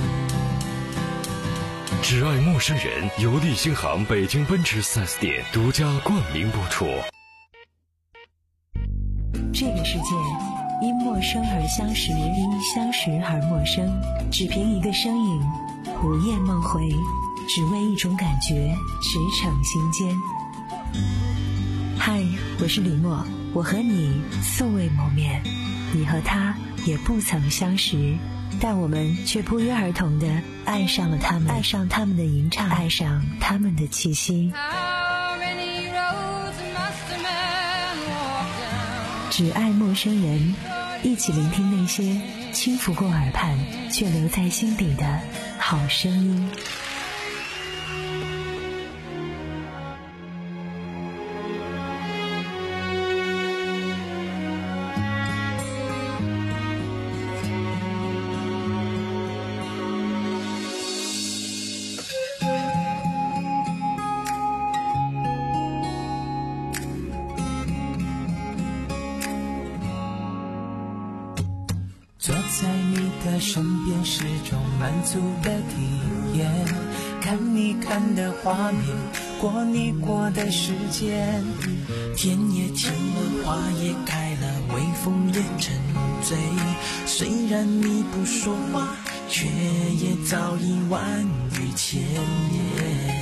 只爱陌生人由利星行北京奔驰 四 S 店独家冠名播出。 这个世界因陌生而相识，因相识而陌生，只凭一个身影，午夜梦回，只为一种感觉，驰骋心间。嗨，我是李默，我和你素未谋面，你和他也不曾相识，但我们却不约而同地爱上了他们，爱上他们的吟唱，爱上他们的气息。只爱陌生人，一起聆听那些轻拂过耳畔却留在心底的好声音。 坐在你的身边是种满足的体验，看你看的画面，过你过的时间，天也晴了，花也开了，微风也沉醉，虽然你不说话，却也早已万语千言，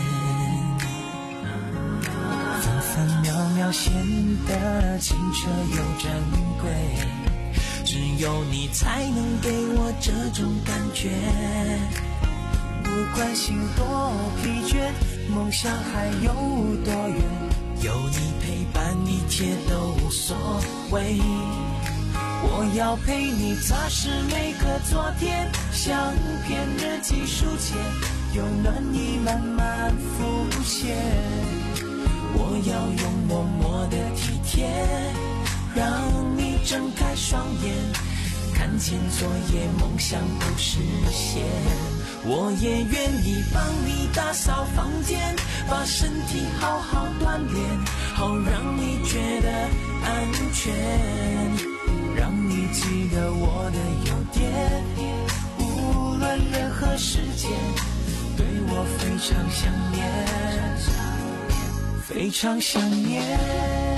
分分秒秒显得清澈又珍贵，只有你才能给我这种感觉，不管心多疲倦，梦想还有多远，有你陪伴一切都无所谓，我要陪你擦拭每个昨天，像片日记书签，有暖意慢慢浮现，我要用默默的体贴，让你睁开双眼，看见昨夜梦想都实现，我也愿意帮你打扫房间，把身体好好锻炼，好让你觉得安全，让你记得我的优点，无论任何时间，对我非常想念，非常想念。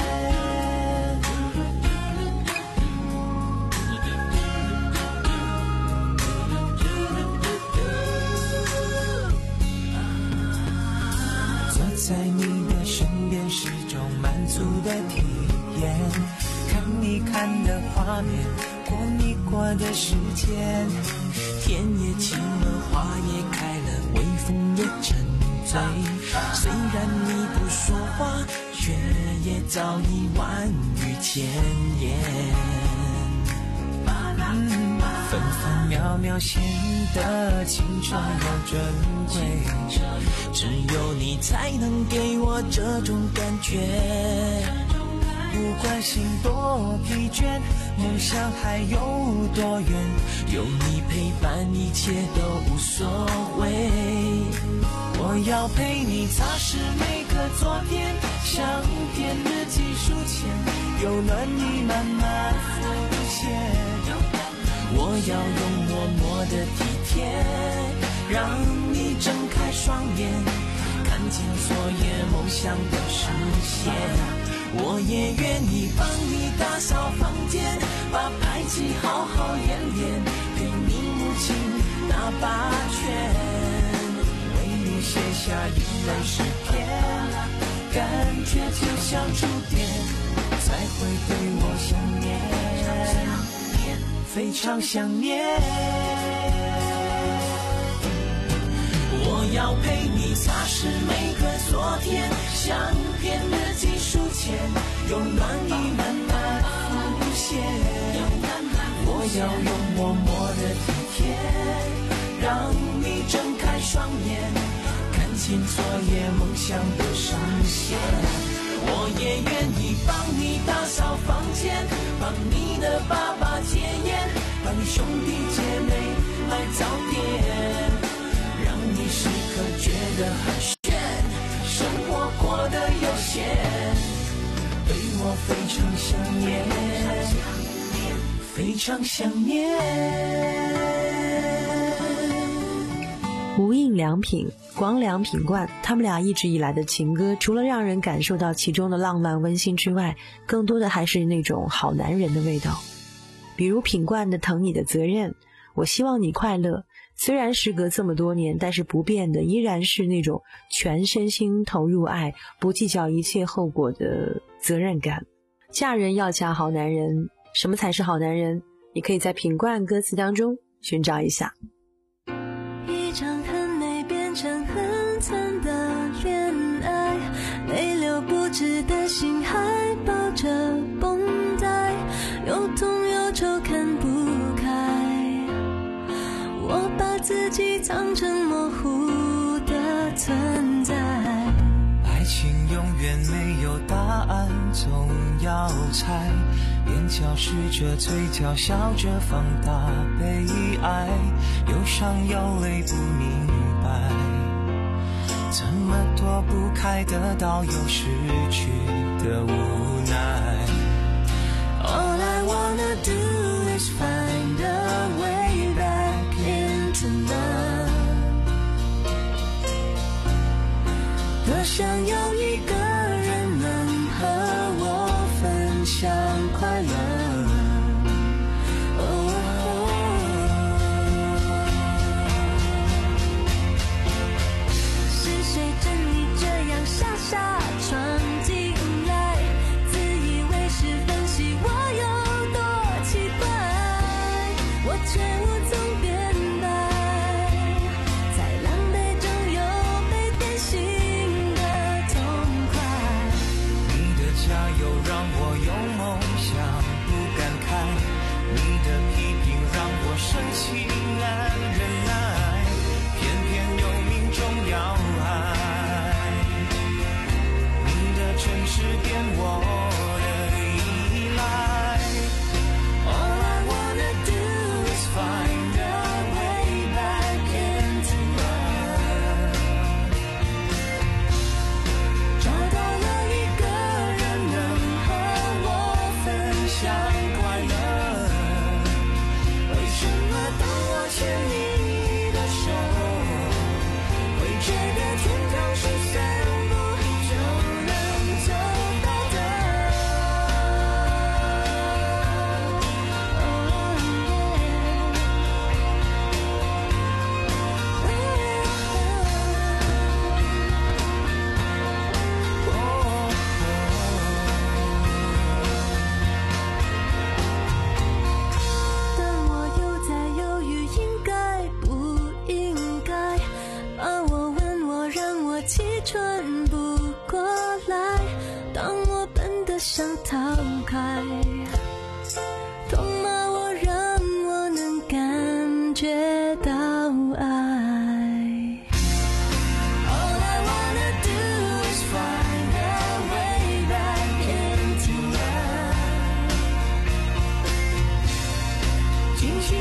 在你的身边是种满足的体验，看你看的画面，过你过的时间，天也晴了，花也开了，微风也沉醉，虽然你不说话，却也早已万语千言，嗯，分分分秒秒显得青春又珍贵，只有你才能给我这种感觉。不管心多疲倦，梦想还有多远，有你陪伴一切都无所谓。我要陪你擦拭每个昨天，相片日记书签，有暖意慢慢浮现。我要用默默的体贴，让你睁开双眼，看见昨夜梦想的实现。我也愿意帮你打扫房间，把排气好好演练，陪你母亲打八拳，为你写下一段诗篇，感觉就像触电，才会对我想念，非常想念。我要陪你擦拭每个昨天，相片日记书签，有暖意慢慢浮现。我要用默默的体贴，让你睁开双眼，看见昨夜梦想的实现。我也愿意帮你打扫房间，帮你的爸爸戒烟，帮你兄弟姐妹买早点，让你时刻觉得很炫，生活过得悠闲，对我非常想念，非常想念。 无印良品、光良品冠，他们俩一直以来的情歌，除了让人感受到其中的浪漫温馨之外，更多的还是那种好男人的味道。比如品冠的《疼你的责任》，我希望你快乐，虽然时隔这么多年，但是不变的依然是那种全身心投入爱，不计较一切后果的责任感。嫁人要嫁好男人，什么才是好男人？你可以在品冠歌词当中寻找一下。 一场很美变成很惨的恋爱，泪流不止的心还抱着绷带，又痛又愁看不开，我把自己当成模糊的存在。 爱情永远没有答案，总要猜，眼角试着嘴角笑着放大悲哀，忧伤又泪不明白，怎么躲不开得到又失去的无奈。 All I wanna do is find a way back into love， 多想有一个人能和我分享快乐。傻闯进来，自以为是分析我有多奇怪，我却无从辩白，在狼狈中有被点醒的痛快。 你的加油让我有梦想不感慨，你的批评让我生气难忍耐，偏偏又命中要害，城市变我的依赖。 All I wanna do is find a way back into love， 找到了一个人能和我分享快乐。为什么当我牵你的手，会觉得天堂是散步就能走到的。 当我又在犹豫应该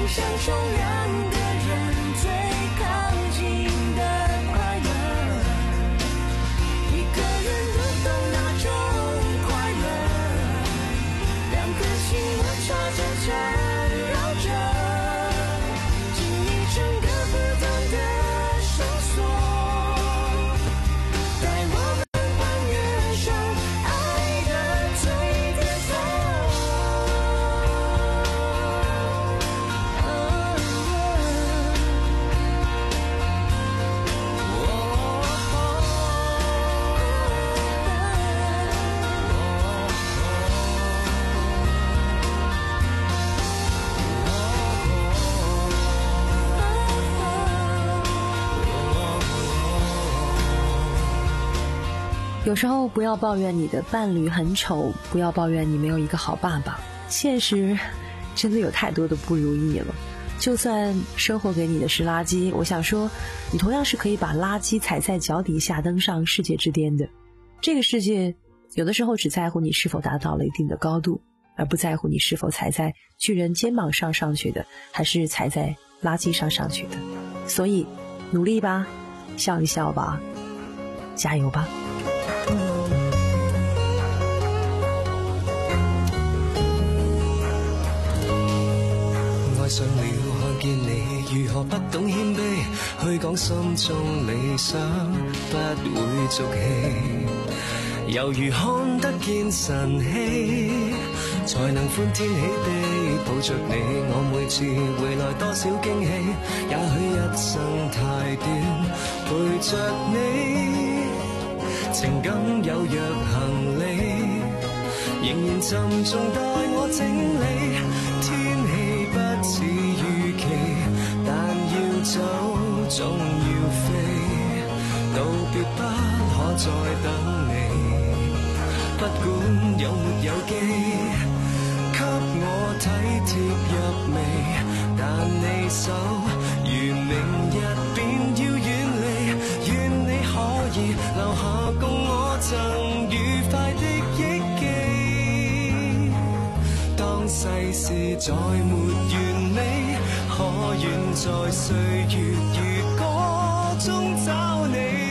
想中两个人最靠近的快乐，一个人不懂那种快乐，两颗心我抓着缠绕着，经历整个不断的绳索，带我们攀越上爱的最巅峰。 有时候不要抱怨你的伴侣很丑，不要抱怨你没有一个好爸爸，现实真的有太多的不如意了。就算生活给你的是垃圾，我想说你同样是可以把垃圾踩在脚底下登上世界之巅的。这个世界有的时候只在乎你是否达到了一定的高度，而不在乎你是否踩在巨人肩膀上上去的，还是踩在垃圾上上去的。所以努力吧，笑一笑吧，加油吧。 愛上了看見你如何不懂謙卑，去講心中理想不會俗氣，猶如看得見晨曦，才能歡天喜地抱着你。我每次回來多少驚喜，也許一生太短，陪着你，情感有若行李，仍然沉重待我整理。天氣不似預期，但要走總要飛，道別不可再等你，不管有沒有機，給我體貼入微，但你手如明日便要遠離，願你可以留下共我曾愉快的憶記。當世事再沒完美，可願在歲月如歌中找你。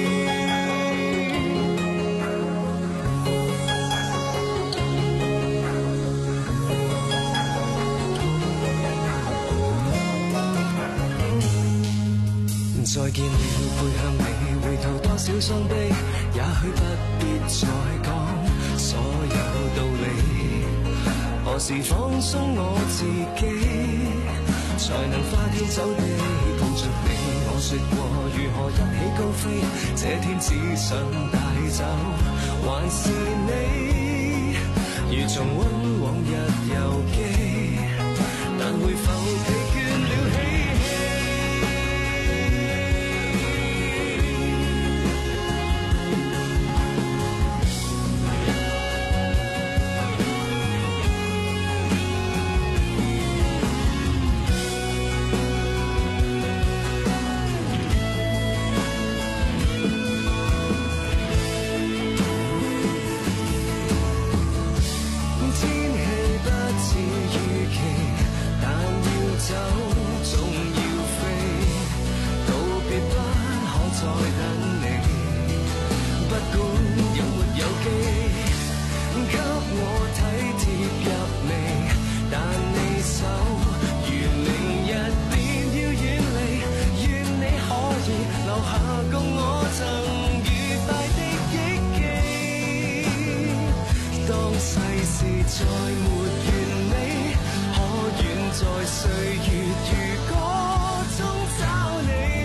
再見了背向你，回頭多少傷悲，也許不必再講所有道理。何時放鬆我自己，才能花天酒地抱着你？我說過如何一起高飛，這天只想帶走還是你，如重溫往日遊記，但會否疲倦了嬉戲？再沒完美，可願在歲月如歌中找你。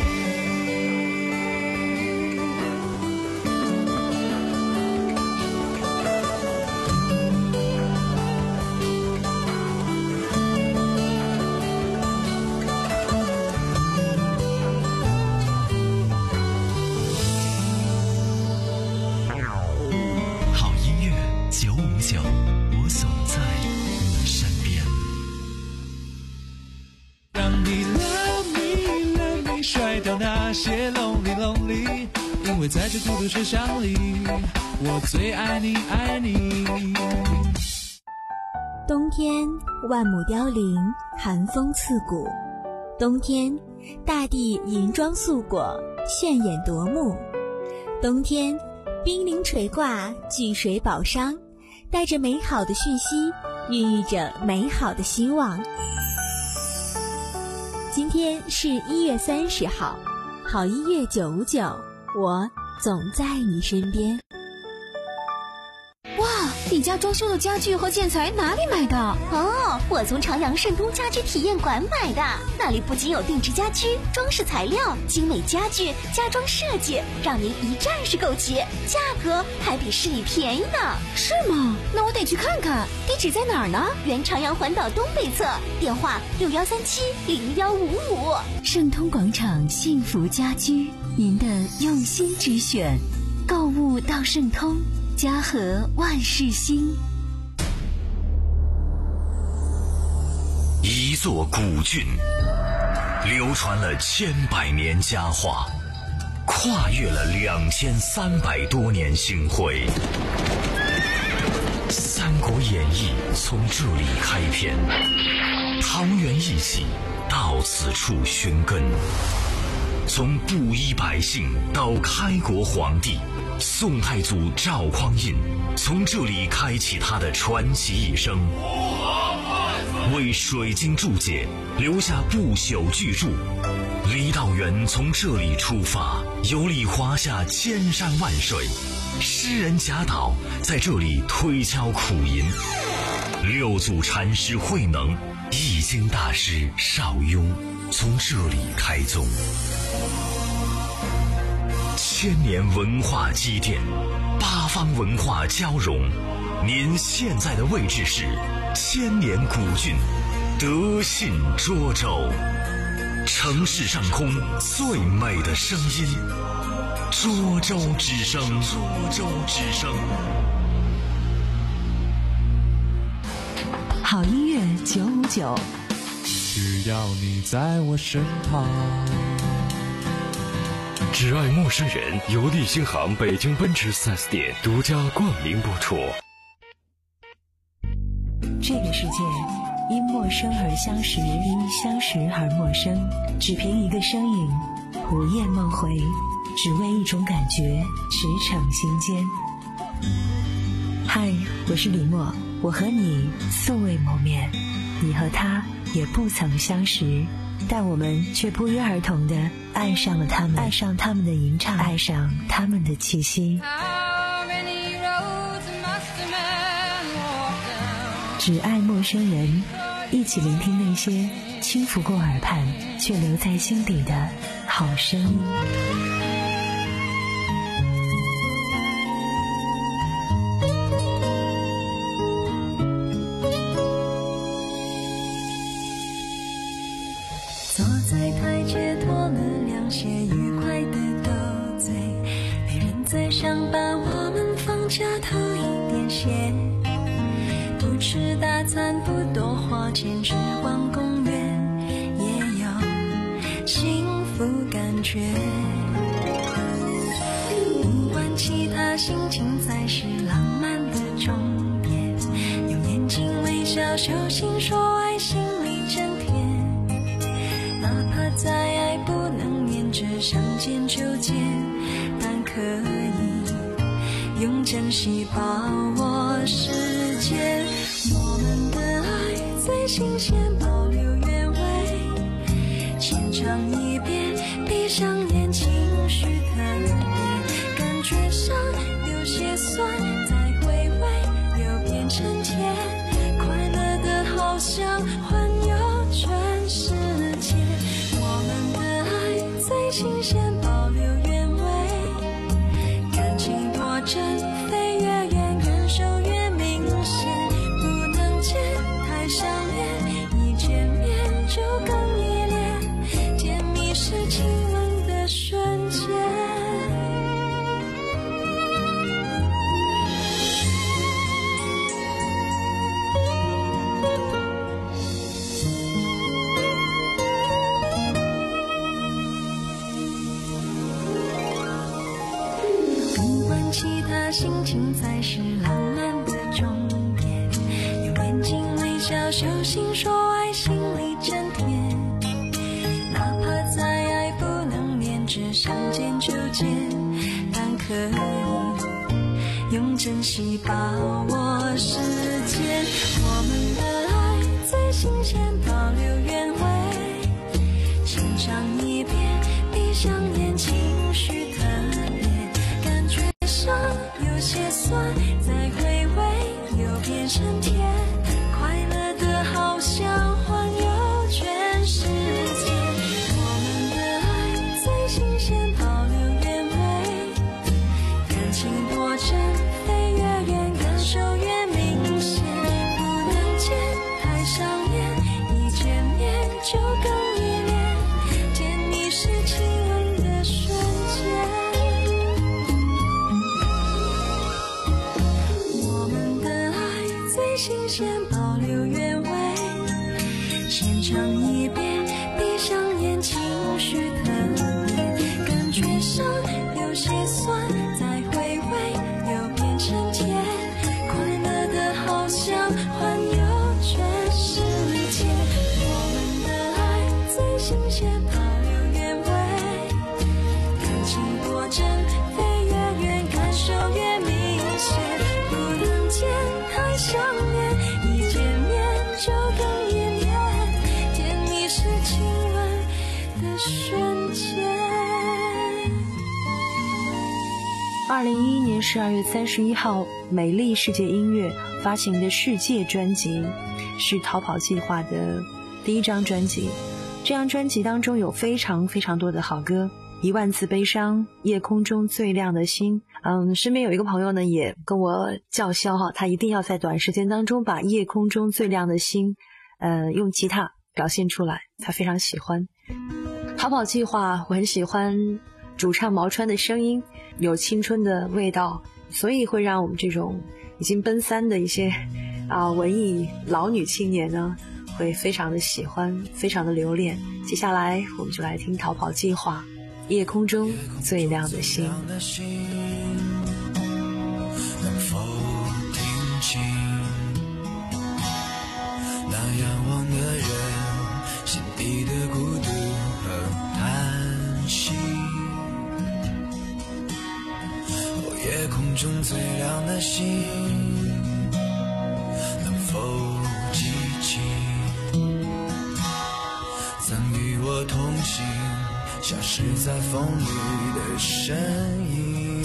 好音乐九五九，我总在你身边。 让你 love me love me 甩掉那些 lonely lonely， 因为在这孤独世上里，我最爱你爱你。 冬天万亩凋零，寒风刺骨；冬天大地银装素裹，炫眼夺目；冬天冰凌垂挂，聚水宝商，带着美好的讯息，孕育着美好的希望。今天是一月三十号，好音乐九五九，我总在你身边。 哇，你家装修的家具和建材哪里买的？哦，我从长阳盛通家居体验馆买的。那里不仅有定制家居、装饰材料、精美家具、家装设计，让您一站式购齐，价格还比市里便宜呢。是吗？那我得去看看。地址在哪儿呢？原长阳环岛东北侧，电话六幺三七零幺五五。 盛通广场幸福家居，您的用心之选。购物到盛通，家和万事兴。 一座古郡，流传了千百年佳话，跨越了两千三百多年星辉。《三国演义》从这里开篇，桃园一起到此处寻根。从布衣百姓到开国皇帝，宋太祖赵匡胤从这里开启他的传奇一生，为水晶注解留下不朽巨著。李道元从这里出发，游历华夏千山万水，诗人贾岛在这里推敲苦吟，六祖禅师慧能、易经大师邵雍从这里开宗。千年文化积淀，八方文化交融。您现在的位置是千年古郡德信涿州，城市上空最美的声音，涿州之声。涿州之声。 好音乐九五九， 只要你在我身旁。 只爱陌生人由利星行北京奔驰 四 S 店独家冠名播出。 这个世界因陌生而相识，因相识而陌生，只凭一个身影，午夜梦回，只为一种感觉，驰骋心间。嗨，我是李默，我和你素未谋面，你和他也不曾相识，但我们却不约而同地爱上了他们，爱上他们的吟唱，爱上他们的气息。只爱陌生人，一起聆听那些轻拂过耳畔却留在心底的好声音。 坐在台阶脱了凉鞋，愉快的斗嘴，没人再想把我们放假头一点些，不吃大餐，不多花钱，只逛公园也有幸福感觉。不管其他，心情才是浪漫的终点，用眼睛微笑，手心说爱，心里真甜。再爱不能黏着，想见就见，但可以用珍惜把握时间。我们的爱最新鲜，保留原味，浅尝一遍，闭上眼，情绪特别，感觉上有些酸，再回味又变成甜，快乐的好像环游全世界。我们的爱最新鲜，保留原味，感情多真，飞越远，感受越明显，不能见太想念，一见面就更依恋，甜蜜是亲吻的瞬间。其他心情才是浪漫的终点，用眼睛微情说爱心里真甜，哪怕再爱不能连，只想见就见，但可以用珍惜把握时间。我们的爱最新鲜，保留原味，浅尝一遍，闭上眼，情绪特别，感觉上有些酸，再回味又变成甜，快乐的好像环游全世界。我们的爱最新鲜，保留原味，感情多真，飞越远，感受越明显，不能见太伤眼，一见面就更依恋，甜蜜是亲吻的瞬间。我们的爱最新鲜，保留原味，浅尝一遍，闭上眼，情绪特别，感觉上有些酸，再回味又变成甜，快乐的好像环游全世界。我们的爱最新鲜，保留原味，感情多真，飞越远，感受越明显，不能见太想念，一见面就更依恋，甜蜜是亲吻的瞬间。 二零一一年十二月三十一号，美丽世界音乐发行的世界专辑是逃跑计划的第一张专辑。这张专辑当中有非常非常多的好歌，一万次悲伤，夜空中最亮的星。嗯，身边有一个朋友呢也跟我叫嚣哈，他一定要在短时间当中把夜空中最亮的星呃，用吉他表现出来，他非常喜欢。逃跑计划我很喜欢主唱毛川的声音，有青春的味道，所以会让我们这种已经奔三的一些啊文艺老女青年呢会非常的喜欢，非常的留恋。接下来我们就来听逃跑计划，夜空中最亮的星。 能否听清那仰望的人心底的孤独和叹息？哦，夜空中最亮的星，能否记起曾与我同行消失在风里的身影？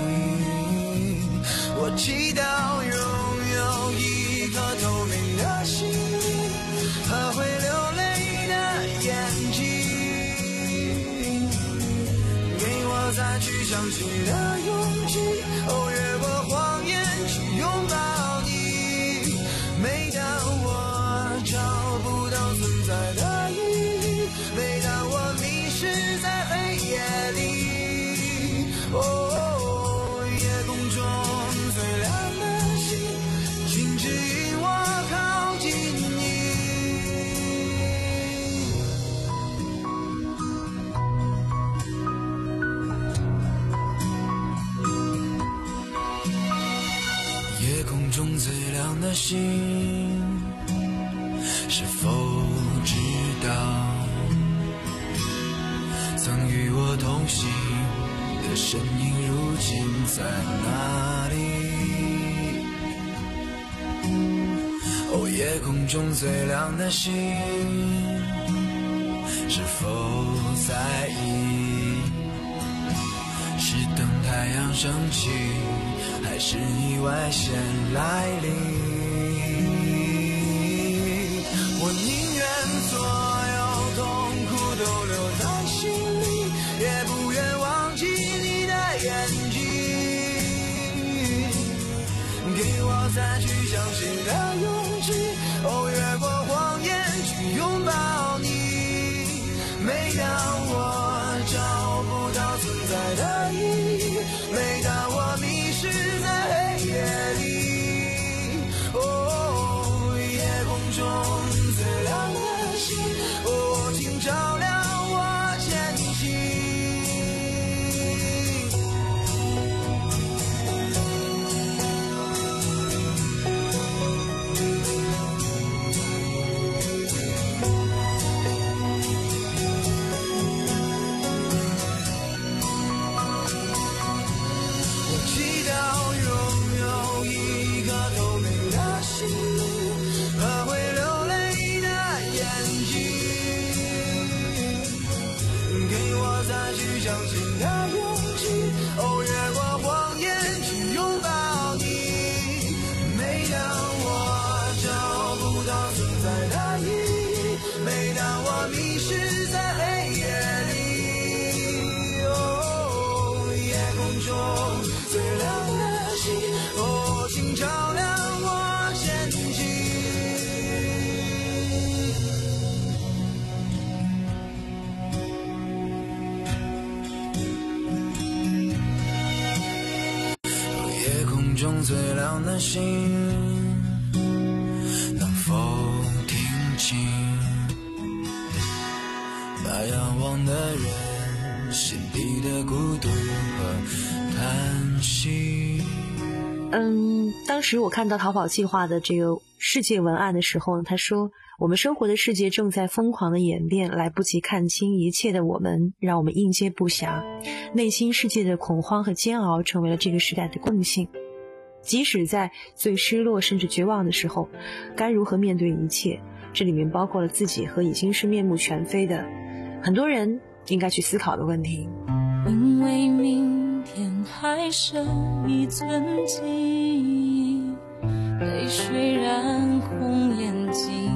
我祈祷拥有一颗透明的心灵和会流泪的眼睛，给我再去相信的勇气，哦，越过谎言去拥抱你。每当我找不到存在的意义，每当我迷失在黑夜里，哦，夜空中最亮的星，请指引我靠近你。夜空中最亮的星，是否知道曾与我同行的身影如今在哪里？哦，夜空中最亮的星，是否在意？是等太阳升起，还是意外先来临？我宁愿所有痛苦都留在心里，也不愿忘记你的眼睛，给我再去相信的勇气，哦，越过谎言去拥抱你。每当我找不到存在的意义，每当我迷失在黑夜里，哦，夜空中最亮的星，哦，请照亮我前行。 最亮的星，能否听清那仰望的人心底的孤独和叹息。 嗯，当时我看到逃跑计划的这个世界文案的时候，他说我们生活的世界正在疯狂的演变，来不及看清一切的我们，让我们应接不暇，内心世界的恐慌和煎熬成为了这个时代的共性。即使在最失落甚至绝望的时候，该如何面对一切，这里面包括了自己和已经是面目全非的很多人应该去思考的问题。 因为明天还剩一寸记忆，泪水染红眼睛，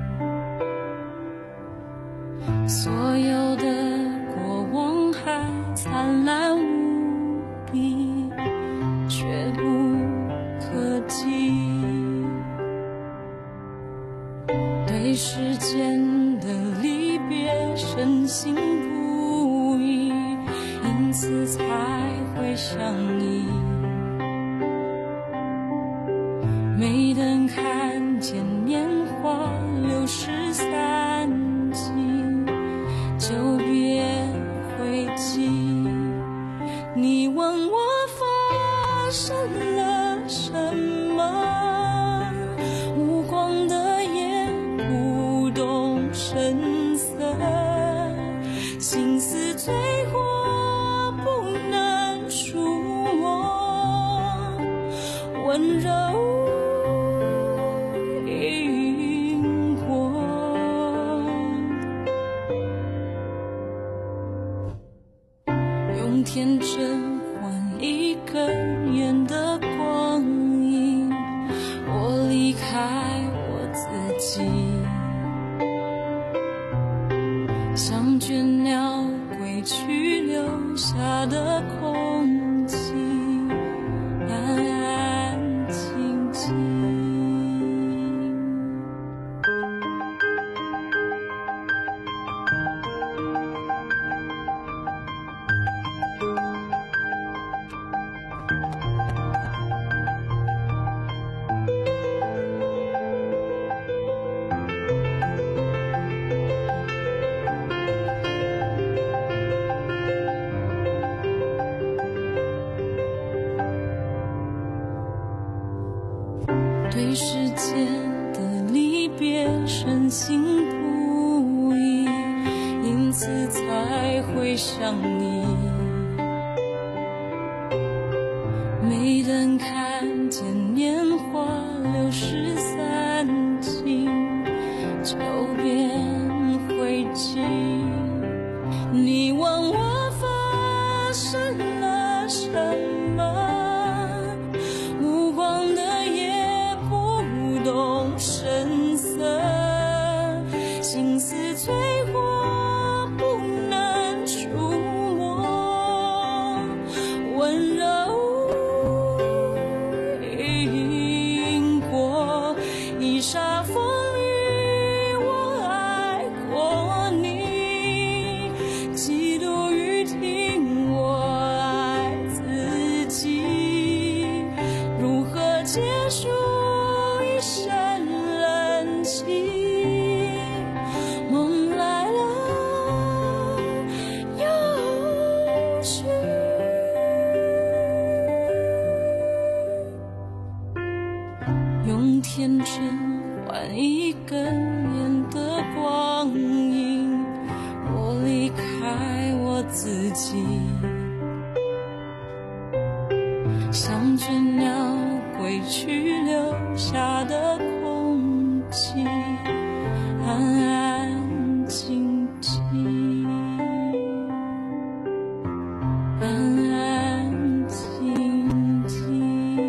所有的过往还灿烂无比，却不可及。对时间的离别深信不疑，因此才会相依。没等看见年华流逝散尽，就别回击。你问我发生了什么，无光的夜不动声色，心思催活不能触摸，温柔因果。用天真换一根烟的光阴，我离开我自己，像倦鸟归去留下的空气，安安静静。对世界的离别深信不疑，因此才会相依。没等看见年华流逝散尽，就便回击。你问我发生了什么，无光的夜不动声色，心思催活不能触摸，温柔因果，一霎风雨我爱过你，几度雨停我爱自己，如何结束一生冷清，梦来了又去。用天真换一根烟的光阴，我离开我自己，像倦鸟归去留下的空气，安安静静，安安静静。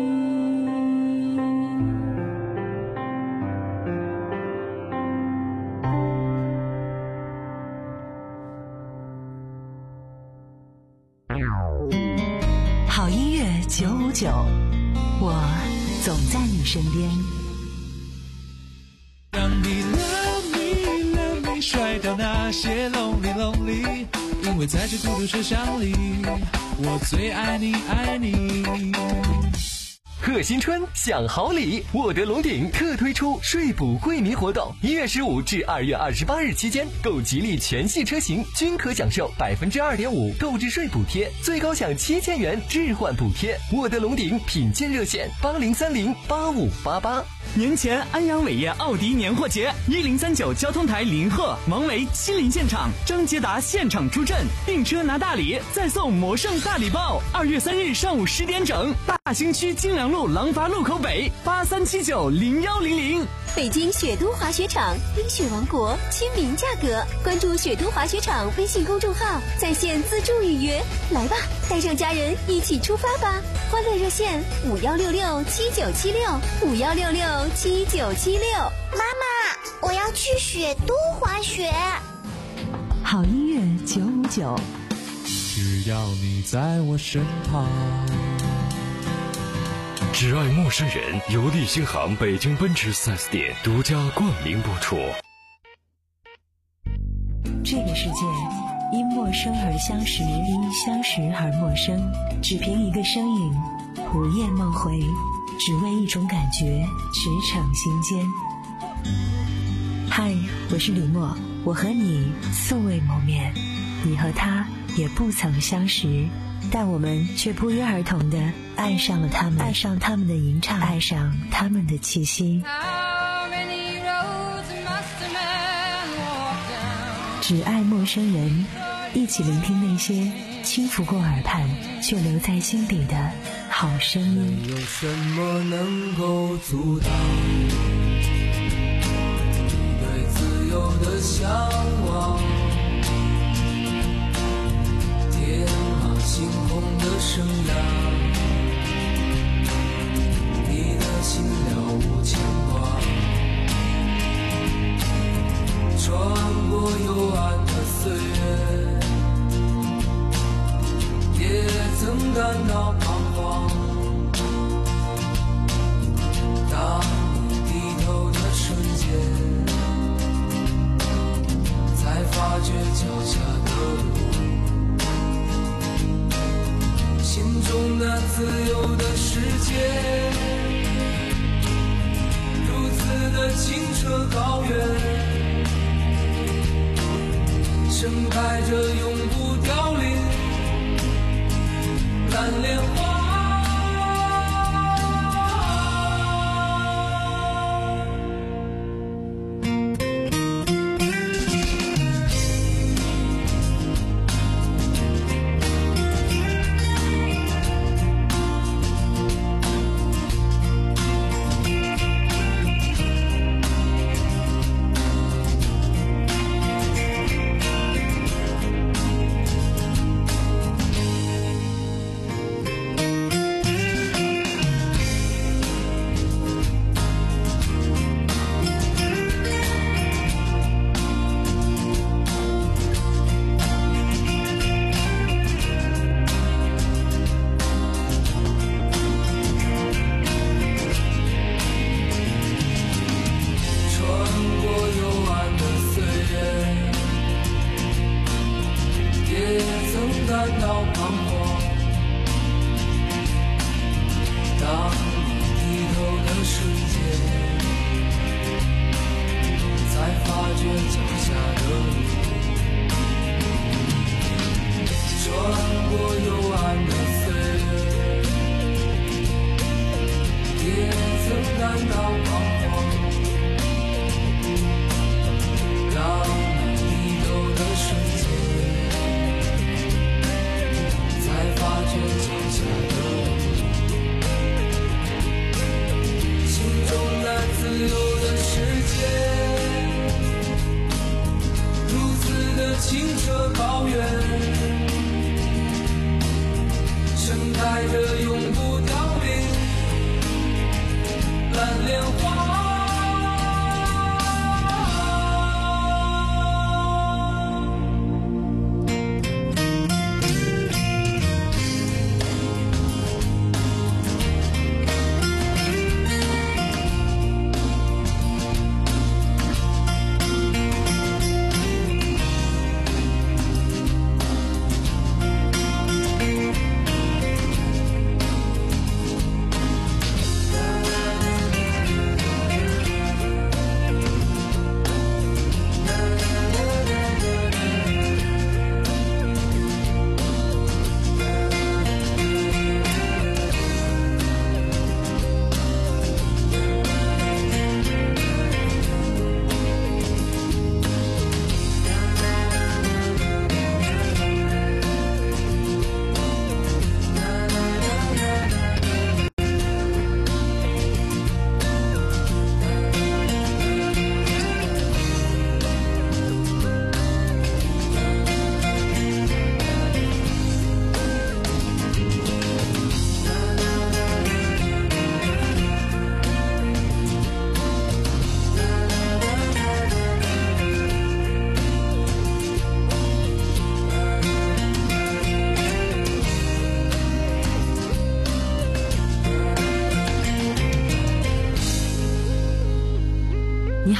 好音乐九五九，我总在你身边。 让你 love me love me 甩掉那些 lonely lonely， 因为在这孤独车厢里，我最爱你爱你。 贺新春享好礼，沃德龙鼎特推出税补惠民活动，一月十五至二月二十八日期间，购吉利全系车型均可享受百分之二点五购置税补贴，最高享七千元置换补贴。沃德龙鼎品鉴热线八零三零八五八八。 年前安阳伟业奥迪年货节，一零三九交通台林鹤、王维亲临现场，张捷达现场出阵，订车拿大礼，再送魔圣大礼包。二月三日上午十点整，大兴区金良路廊坊路口北八三七九零幺零零。 北京雪都滑雪场，冰雪王国，亲民价格。关注雪都滑雪场微信公众号，在线自助预约。来吧，带上家人一起出发吧！欢乐热线五幺六六七九七六五幺六六七九七六。 妈妈，我要去雪都滑雪。 好音乐九五九， 只要你在我身旁。 只爱陌生人由利星行北京奔驰 四 S 店独家冠名播出。 这个世界因陌生而相识，因相识而陌生，只凭一个身影，午夜梦回，只为一种感觉，驰骋心间。嗨，我是李默，我和你素未谋面，你和他也不曾相识，但我们却不约而同地爱上了他们，爱上他们的吟唱，爱上他们的气息。只爱陌生人，一起聆听那些轻拂过耳畔却留在心底的好声音。 有什么能够阻挡你对自由的向往？天马行空的生涯，你的心了无牵挂，穿过幽暗的岁月，也曾感到彷徨。当你低头的瞬间，才发觉脚下的路，心中那自由的世界，如此的清澈高远，盛开着永不凋零蓝莲花。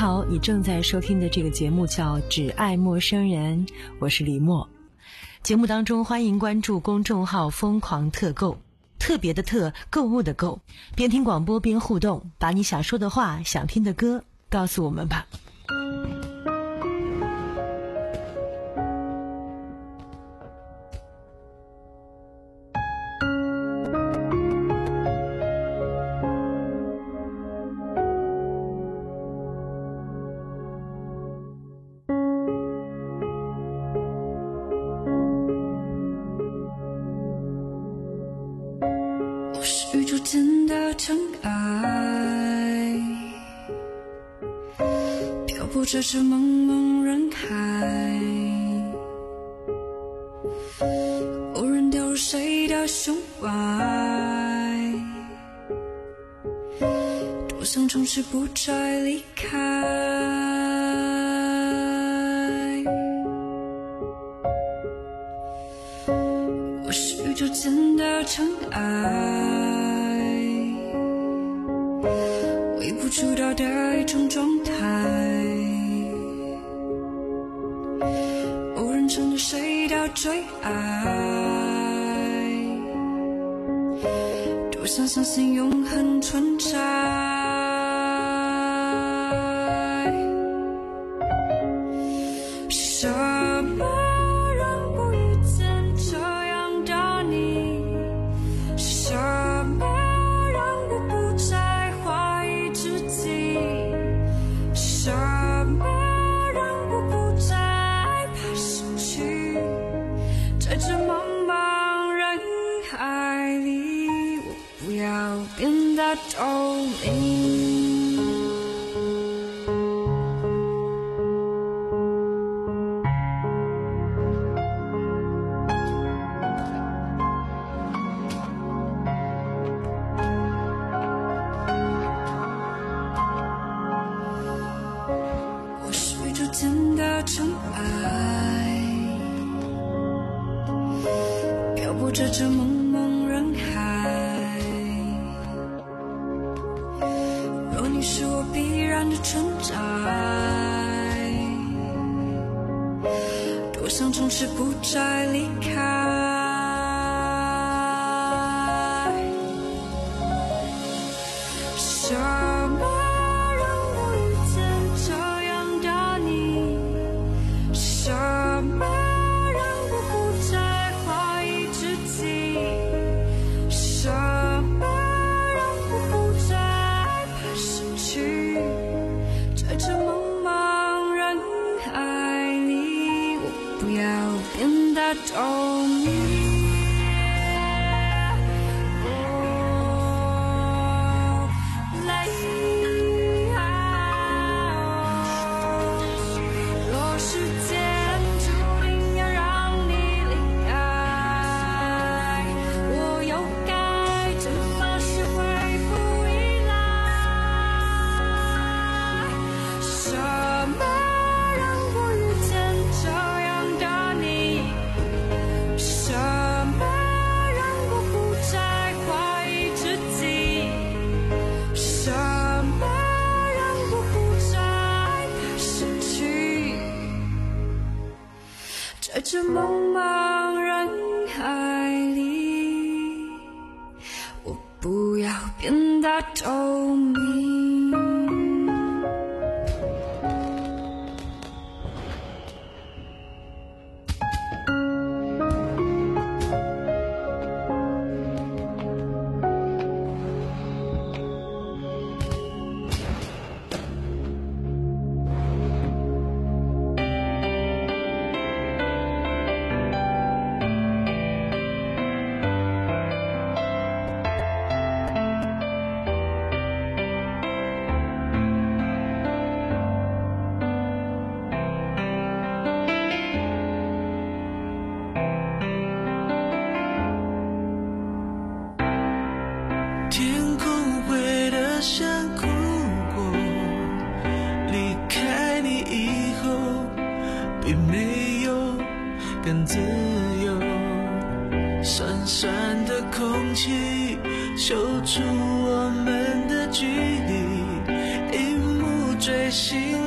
好，你正在收听的这个节目叫《只爱陌生人》，我是李默。节目当中欢迎关注公众号疯狂特购，特别的特，购物的购，边听广播边互动，把你想说的话、想听的歌告诉我们吧。 宇宙间的尘埃，漂泊在这茫茫人海，偶然掉入谁的胸怀，多想从此不再离开。我是宇宙间的尘埃，微不足道的一种状态，偶然成了谁的最爱，多想相信永恒存在。什么让我遇见这样的你？什么让我不再怀疑自己？什么让我不再怕失去？在这茫茫人海里，我不要变得透明。间的尘埃，漂泊着这茫茫人海，若你是我必然的存在，多想从此不再离开。什么什么让我不再怀疑自己？什么让我不再怕失去？在这茫茫人海里，我不要变得透明。在这茫茫人海里，我不要变得透明。 守住我们的距离，一幕坠心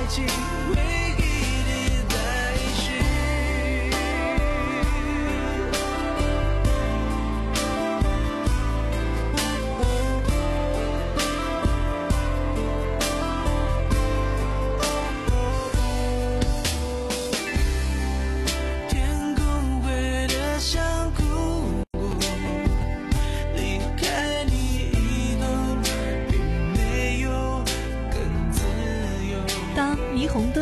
起回忆的代序。天空灰得像枯骨，离开你以后，并没有更自由。 当霓虹灯